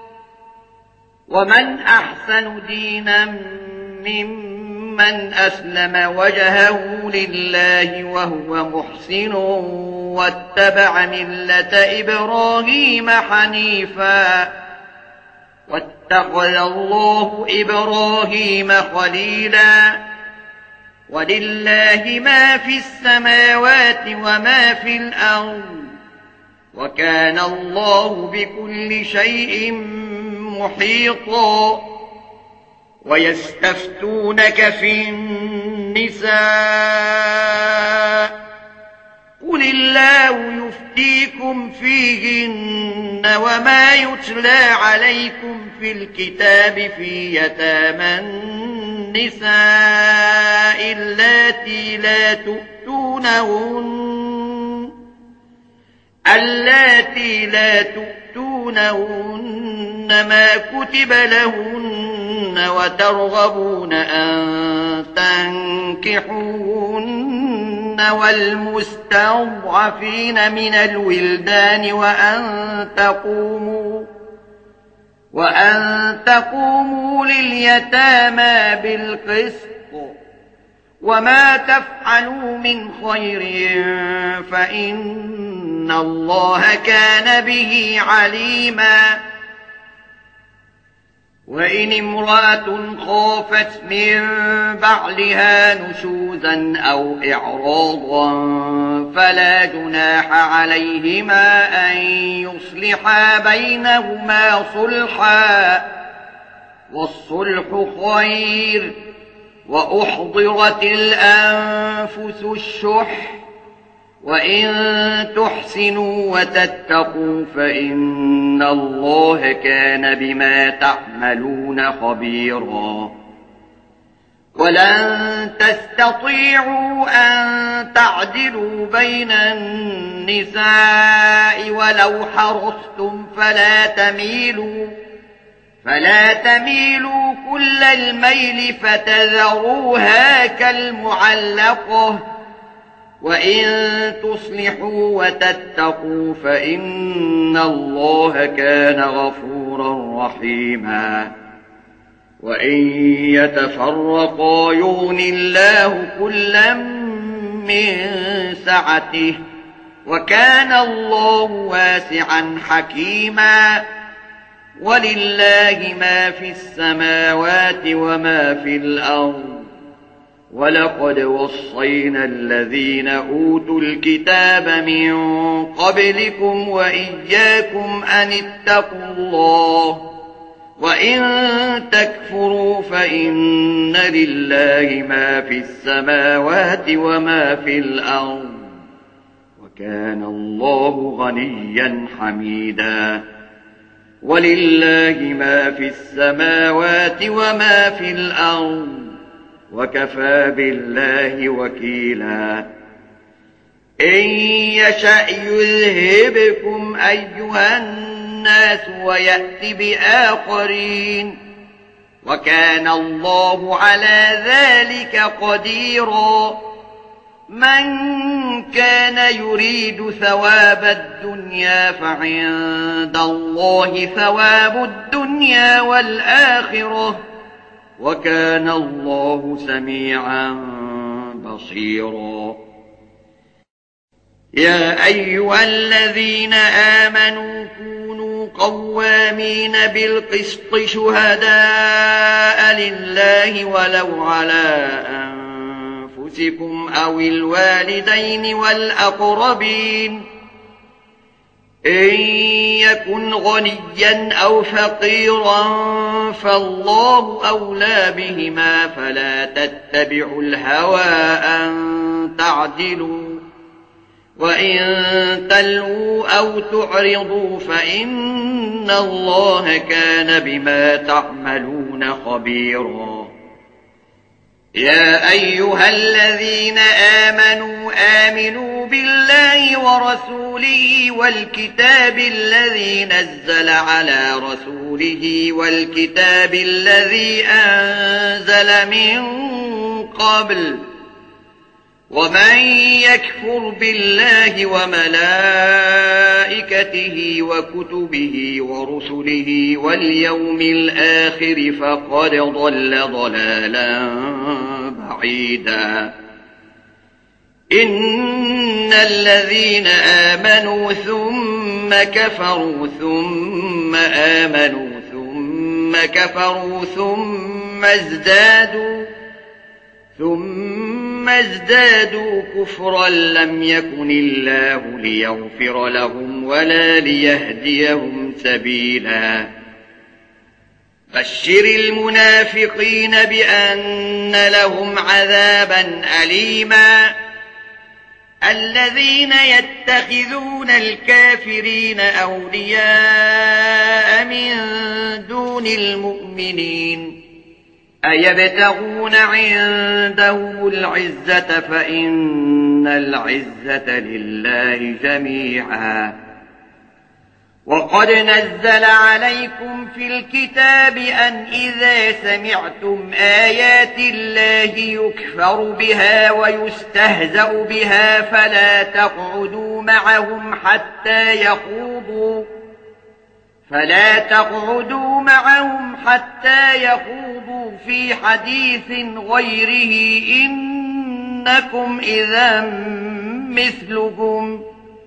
S1: ومن أحسن دينا ممن أسلم وجهه لله وهو محسن واتبع ملة إبراهيم حنيفا واتخذ الله إبراهيم خليلا ولله ما في السماوات وما في الأرض وكان الله بكل شيء محيطا ويستفتونك في النساء قل الله يفتيكم فيهن وما يتلى عليكم في الكتاب في يتامى النساء اللاتي لا تؤتونهن ما كتب لهن وترغبون أن تنكحوهن والمستضعفين من الولدان وأن تقوموا لليتامى بالقسط وما تفعلوا من خير فإن الله كان به عليما وإن امرأة خافت من بعلها نشوزا أو إعراضا فلا جناح عليهما أن يصلحا بينهما صلحا والصلح خير وأحضرت الأنفس الشح وإن تحسنوا وتتقوا فإن الله كان بما تعملون خبيرا ولن تستطيعوا أن تعدلوا بين النساء ولو حرصتم فلا تميلوا كل الميل فتذروها كالمعلقة وإن تصلحوا وتتقوا فإن الله كان غفورا رحيما وإن يتفرقا يغن الله كلا من سعته وكان الله واسعا حكيما ولله ما في السماوات وما في الأرض ولقد وصينا الذين أوتوا الكتاب من قبلكم وإياكم أن اتقوا الله وإن تكفروا فإن لله ما في السماوات وما في الأرض وكان الله غنيا حميدا ولله ما في السماوات وما في الأرض وكفى بالله وكيلا إن يشأ يذهبكم أيها الناس ويأتي بآخرين وكان الله على ذلك قديرا من كان يريد ثواب الدنيا فعند الله ثواب الدنيا والآخرة وكان الله سميعا بصيرا يا أيها الذين آمنوا كونوا قوامين بالقسط شهداء لله ولو على أنفسكم أو الوالدين والأقربين إن يكن غنيا أو فقيرا فالله أولى بهما فلا تتبعوا الهوى أن تعدلوا وإن تلووا أو تعرضوا فإن الله كان بما تعملون خبيرا يا أيها الذين آمنوا بالله ورسوله والكتاب الذي نزل على رسوله والكتاب الذي أنزل من قبل ومن يكفر بالله وملائكته وكتبه ورسله واليوم الآخر فقد ضل ضلالا بعيدا إن الذين آمنوا ثم كفروا ثم آمنوا ثم كفروا ثم ازدادوا كفرا لم يكن الله ليغفر لهم ولا ليهديهم سبيلا بشر المنافقين بأن لهم عذابا أليما الذين يتخذون الكافرين أولياء من دون المؤمنين أيبتغون عندهم العزة فإن العزة لله جميعا وقد نزل عليكم في الكتاب أن إذا سمعتم آيات الله يكفر بها ويستهزأ بها فلا تقعدوا معهم حتى يخوضوا في حديث غيره إنكم إذا مثلهم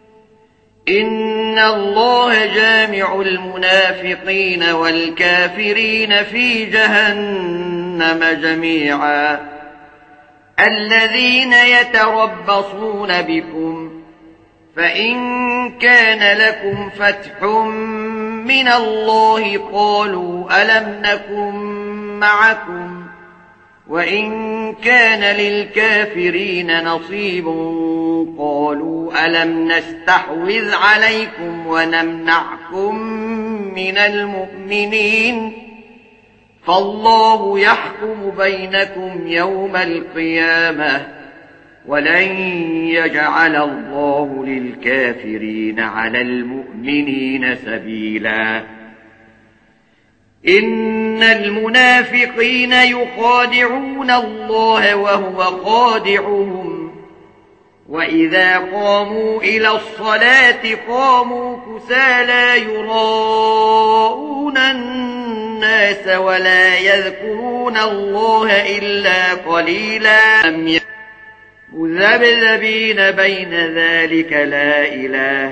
S1: إن الله جامع المنافقين والكافرين في جهنم جميعا الذين يتربصون بكم فإن كان لكم فتح من الله قالوا ألم نكن معكم وإن كان للكافرين نصيب قالوا ألم نستحوذ عليكم ونمنعكم من المؤمنين فالله يحكم بينكم يوم القيامة ولن يجعل الله للكافرين على المؤمنين سبيلا إن المنافقين يخادعون الله وهو خادعهم وإذا قاموا إلى الصلاة قاموا كسالى يراءون الناس ولا يذكرون الله إلا قليلا مذبذبين بين ذلك لا إله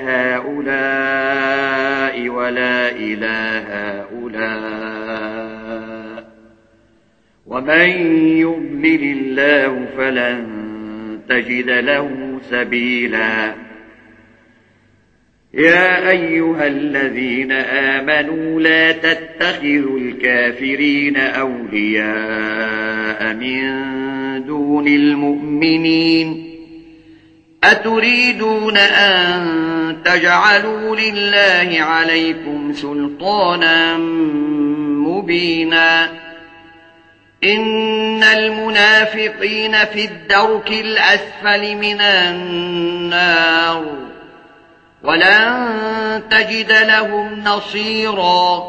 S1: هؤلاء ولا إله هؤلاء ومن يضلل الله فلن تجد له سبيلا يا أيها الذين آمنوا لا تتخذوا الكافرين أولياء من دون المؤمنين أتريدون أن تجعلوا لله عليكم سلطانا مبينا إن المنافقين في الدرك الأسفل من النار ولن تجد لهم نصيرا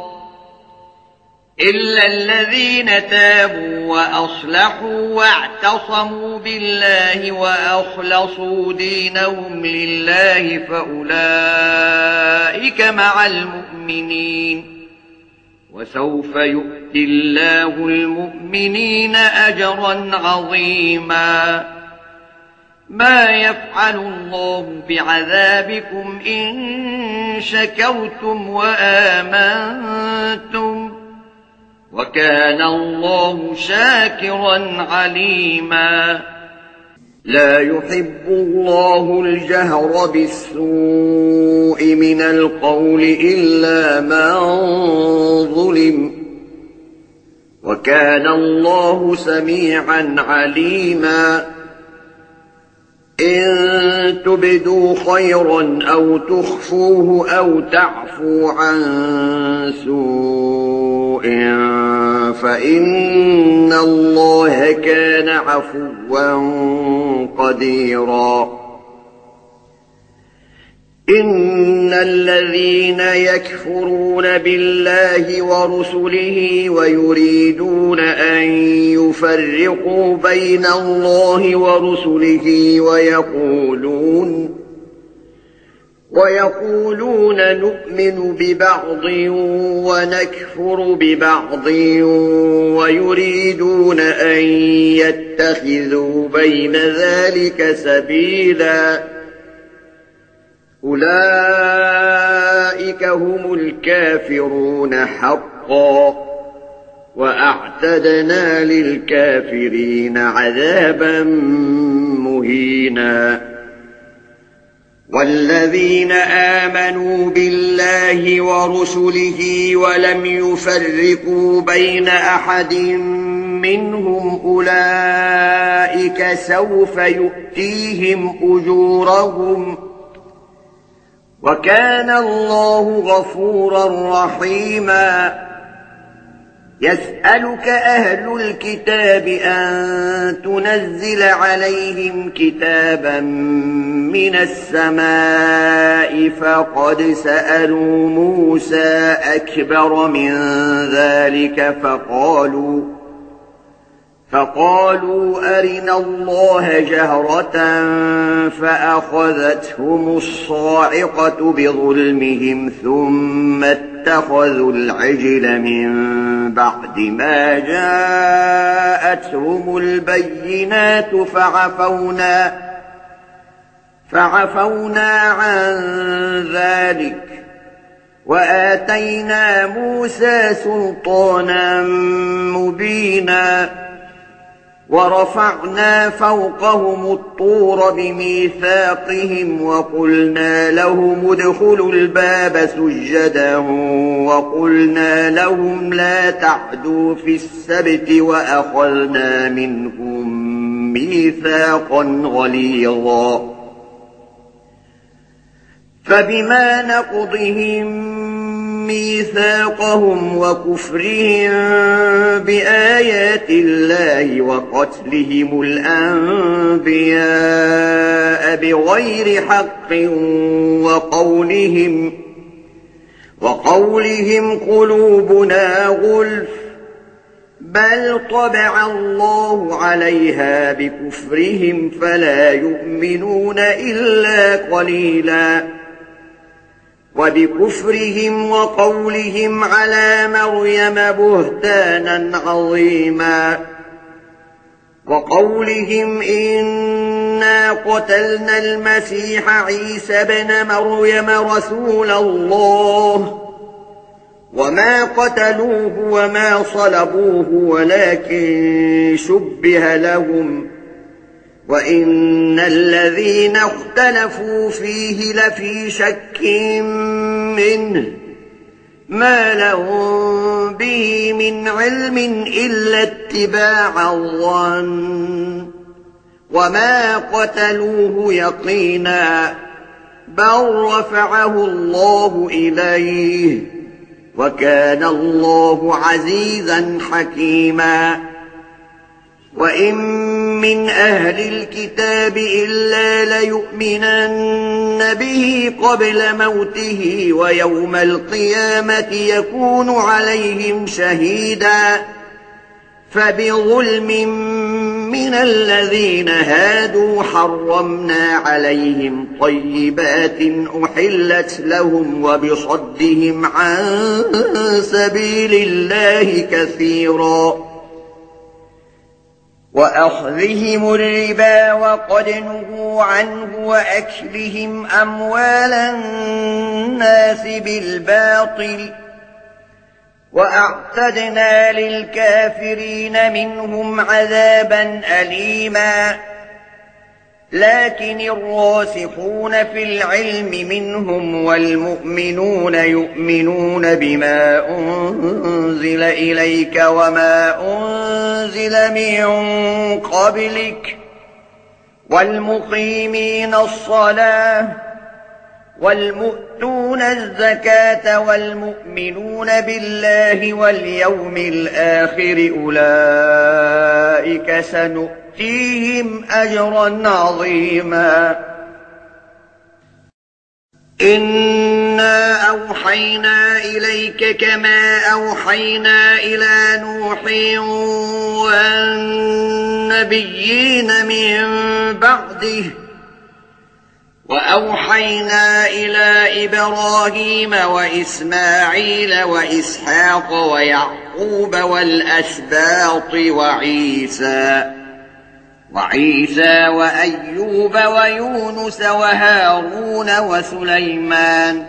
S1: إلا الذين تابوا وأصلحوا واعتصموا بالله وأخلصوا دينهم لله فأولئك مع المؤمنين وسوف يؤتي الله المؤمنين أجرا عظيما ما يفعل الله بعذابكم إن شكرتم وآمنتم وكان الله شاكرا عليما لا يحب الله الجهر بالسوء من القول إلا من ظلم وكان الله سميعا عليما إن تبدوا خيرا أو تخفوه أو تعفو عن سوء فإن الله كان عفوا قديرا إن الذين يكفرون بالله ورسله ويريدون أن يفرقوا بين الله ورسله ويقولون نؤمن ببعض ونكفر ببعض ويريدون أن يتخذوا بين ذلك سبيلا أولئك هم الكافرون حقا وأعتدنا للكافرين عذابا مهينا والذين آمنوا بالله ورسله ولم يفرقوا بين أحد منهم أولئك سوف يؤتيهم أجورهم وكان الله غفورا رحيما يسألك أهل الكتاب أن تنزل عليهم كتابا من السماء فقد سألوا موسى أكبر من ذلك فقالوا أرنا الله جهرة فأخذتهم الصاعقة بظلمهم ثم اتخذوا العجل من بعد ما جاءتهم البينات فعفونا عن ذلك وآتينا موسى سلطانا مبينا ورفعنا فوقهم الطور بميثاقهم وقلنا لهم ادخلوا الباب سجدا وقلنا لهم لا تعدوا في السبت وأخذنا منهم ميثاقا غليظا فبما نقضهم ميثاقهم وكفرهم بآيات الله وقتلهم الأنبياء بغير حق وقولهم قلوبنا غلف بل طبع الله عليها بكفرهم فلا يؤمنون إلا قليلا وبكفرهم وقولهم على مريم بهتانا عظيما وقولهم إنا قتلنا المسيح عيسى بن مريم رسول الله وما قتلوه وما صلبوه ولكن شبه لهم وإن الذين اختلفوا فيه لفي شك منه ما لهم به من علم إلا اتباع الظن وما قتلوه يقينا بل رفعه الله إليه وكان الله عزيزا حكيما وإن من أهل الكتاب إلا ليؤمنن به قبل موته ويوم القيامة يكون عليهم شهيدا فبظلم من الذين هادوا حرمنا عليهم طيبات أحلت لهم وبصدهم عن سبيل الله كثيرا وأخذهم الربا وقد نهوا عنه وأكلهم أموال الناس بالباطل وأعتدنا للكافرين منهم عذابا أليما لكن الراسخون في العلم منهم والمؤمنون يؤمنون بما أنزل إليك وما أنزل من قبلك والمقيمين الصلاة والمؤتون الزكاة والمؤمنون بالله واليوم الآخر أولئك سنؤتيهم أجرا عظيما إنا أوحينا إليك كما أوحينا إلى نوح والنبيين من بعده وأوحينا إلى إبراهيم وإسماعيل وإسحاق ويعقوب والأسباط وعيسى وأيوب ويونس وهارون وسليمان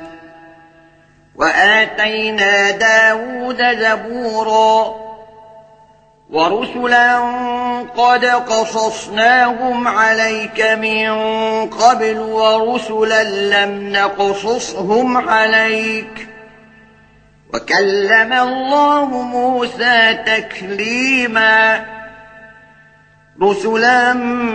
S1: وآتينا داود زبورا ورسلا قد قصصناهم عليك من قبل ورسلا لم نقصصهم عليك وكلم الله موسى تكليما رسلا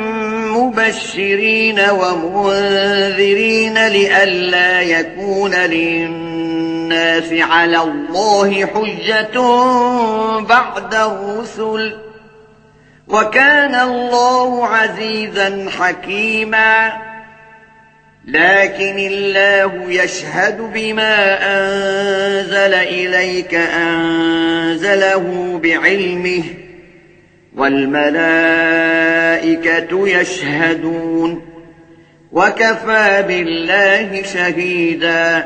S1: مبشرين ومنذرين لئلا يكون للناس على الله حجة بعد الرسل وكان الله عزيزا حكيما لكن الله يشهد بما أنزل إليك أنزله بعلمه والملائكة يشهدون وكفى بالله شهيدا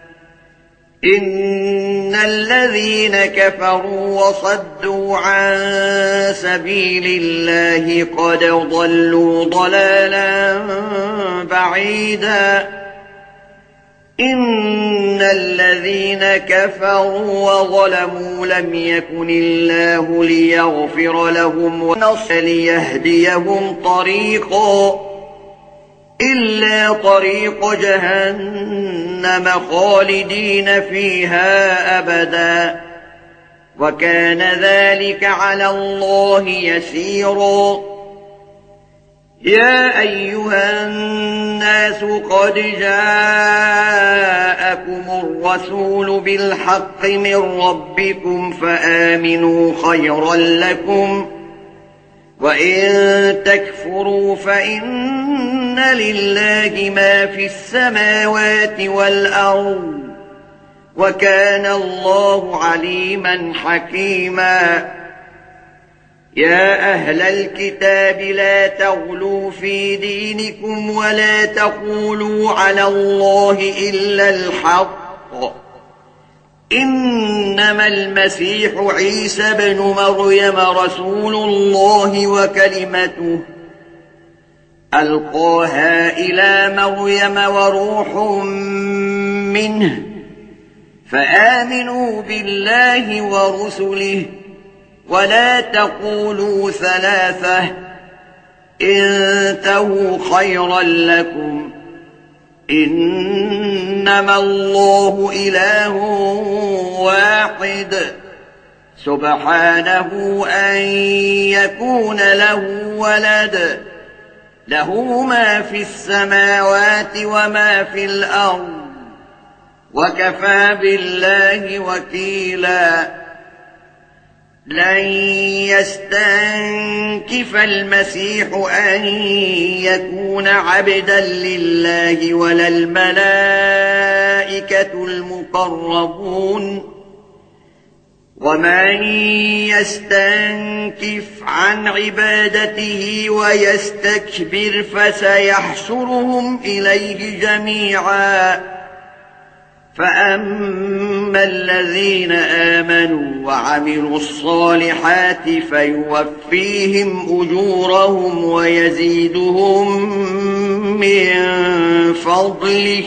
S1: إن الذين كفروا وصدوا عن سبيل الله قد ضلوا ضلالا بعيدا إن الذين كفروا وظلموا لم يكن الله ليغفر لهم ونصر ليهديهم طريقا إلا طريق جهنم خالدين فيها أبدا وكان ذلك على الله يسيرا يا أيها الناس قد جاءكم الرسول بالحق من ربكم فآمنوا خيرا لكم وإن تكفروا فإن لله ما في السماوات والأرض وكان الله عليما حكيما يا أهل الكتاب لا تغلوا في دينكم ولا تقولوا على الله إلا الحق إنما المسيح عيسى بن مريم رسول الله وكلمته ألقاها إلى مريم وروح منه فآمنوا بالله ورسله ولا تقولوا ثلاثة انتهوا خيرا لكم إنما الله إله واحد سبحانه أن يكون له ولد له ما في السماوات وما في الأرض وكفى بالله وكيلا لن يستنكف المسيح أن يكون عبدا لله ولا الملائكة المقربون ومن يستنكف عن عبادته ويستكبر فسيحشرهم إليه جميعا فأما الذين آمنوا وعملوا الصالحات فيوفيهم أجورهم ويزيدهم من فضله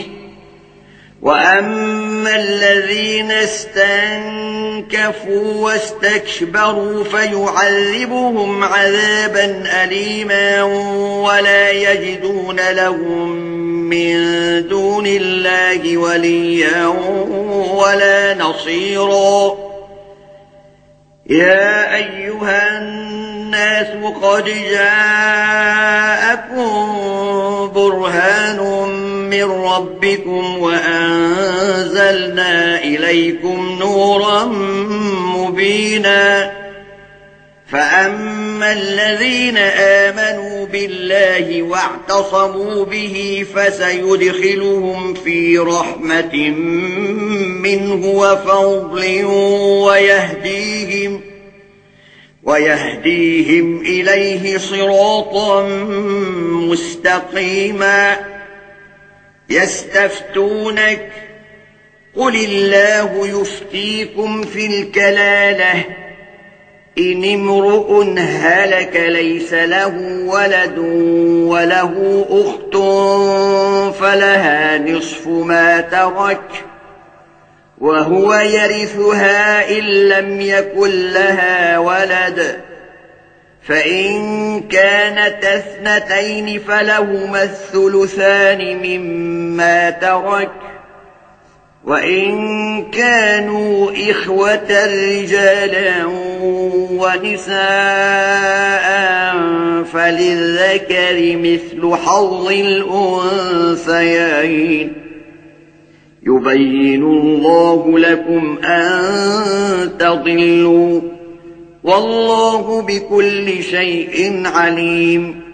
S1: وأما الذين استنكفوا واستكبروا فيعذبهم عذابا أليما ولا يجدون لهم من دون الله وليا ولا نصيرا يا أيها الناس قد جاءكم برهان من ربكم وأنزلنا إليكم نورا مبينا فأما الذين آمنوا بالله واعتصموا به فسيدخلهم في رحمة منه وفضل ويهديهم إليه صراطا مستقيما يستفتونك قل الله يفتيكم في الكلالة إن امرؤ هلك ليس له ولد وله أخت فلها نصف ما ترك وهو يرثها إن لم يكن لها ولد فإن كانت اثنتين فلهما الثلثان مما ترك وإن كانوا إخوة رجالا ونساء فللذكر مثل حظ الأنثيين يبين الله لكم أن تضلوا والله بكل شيء عليم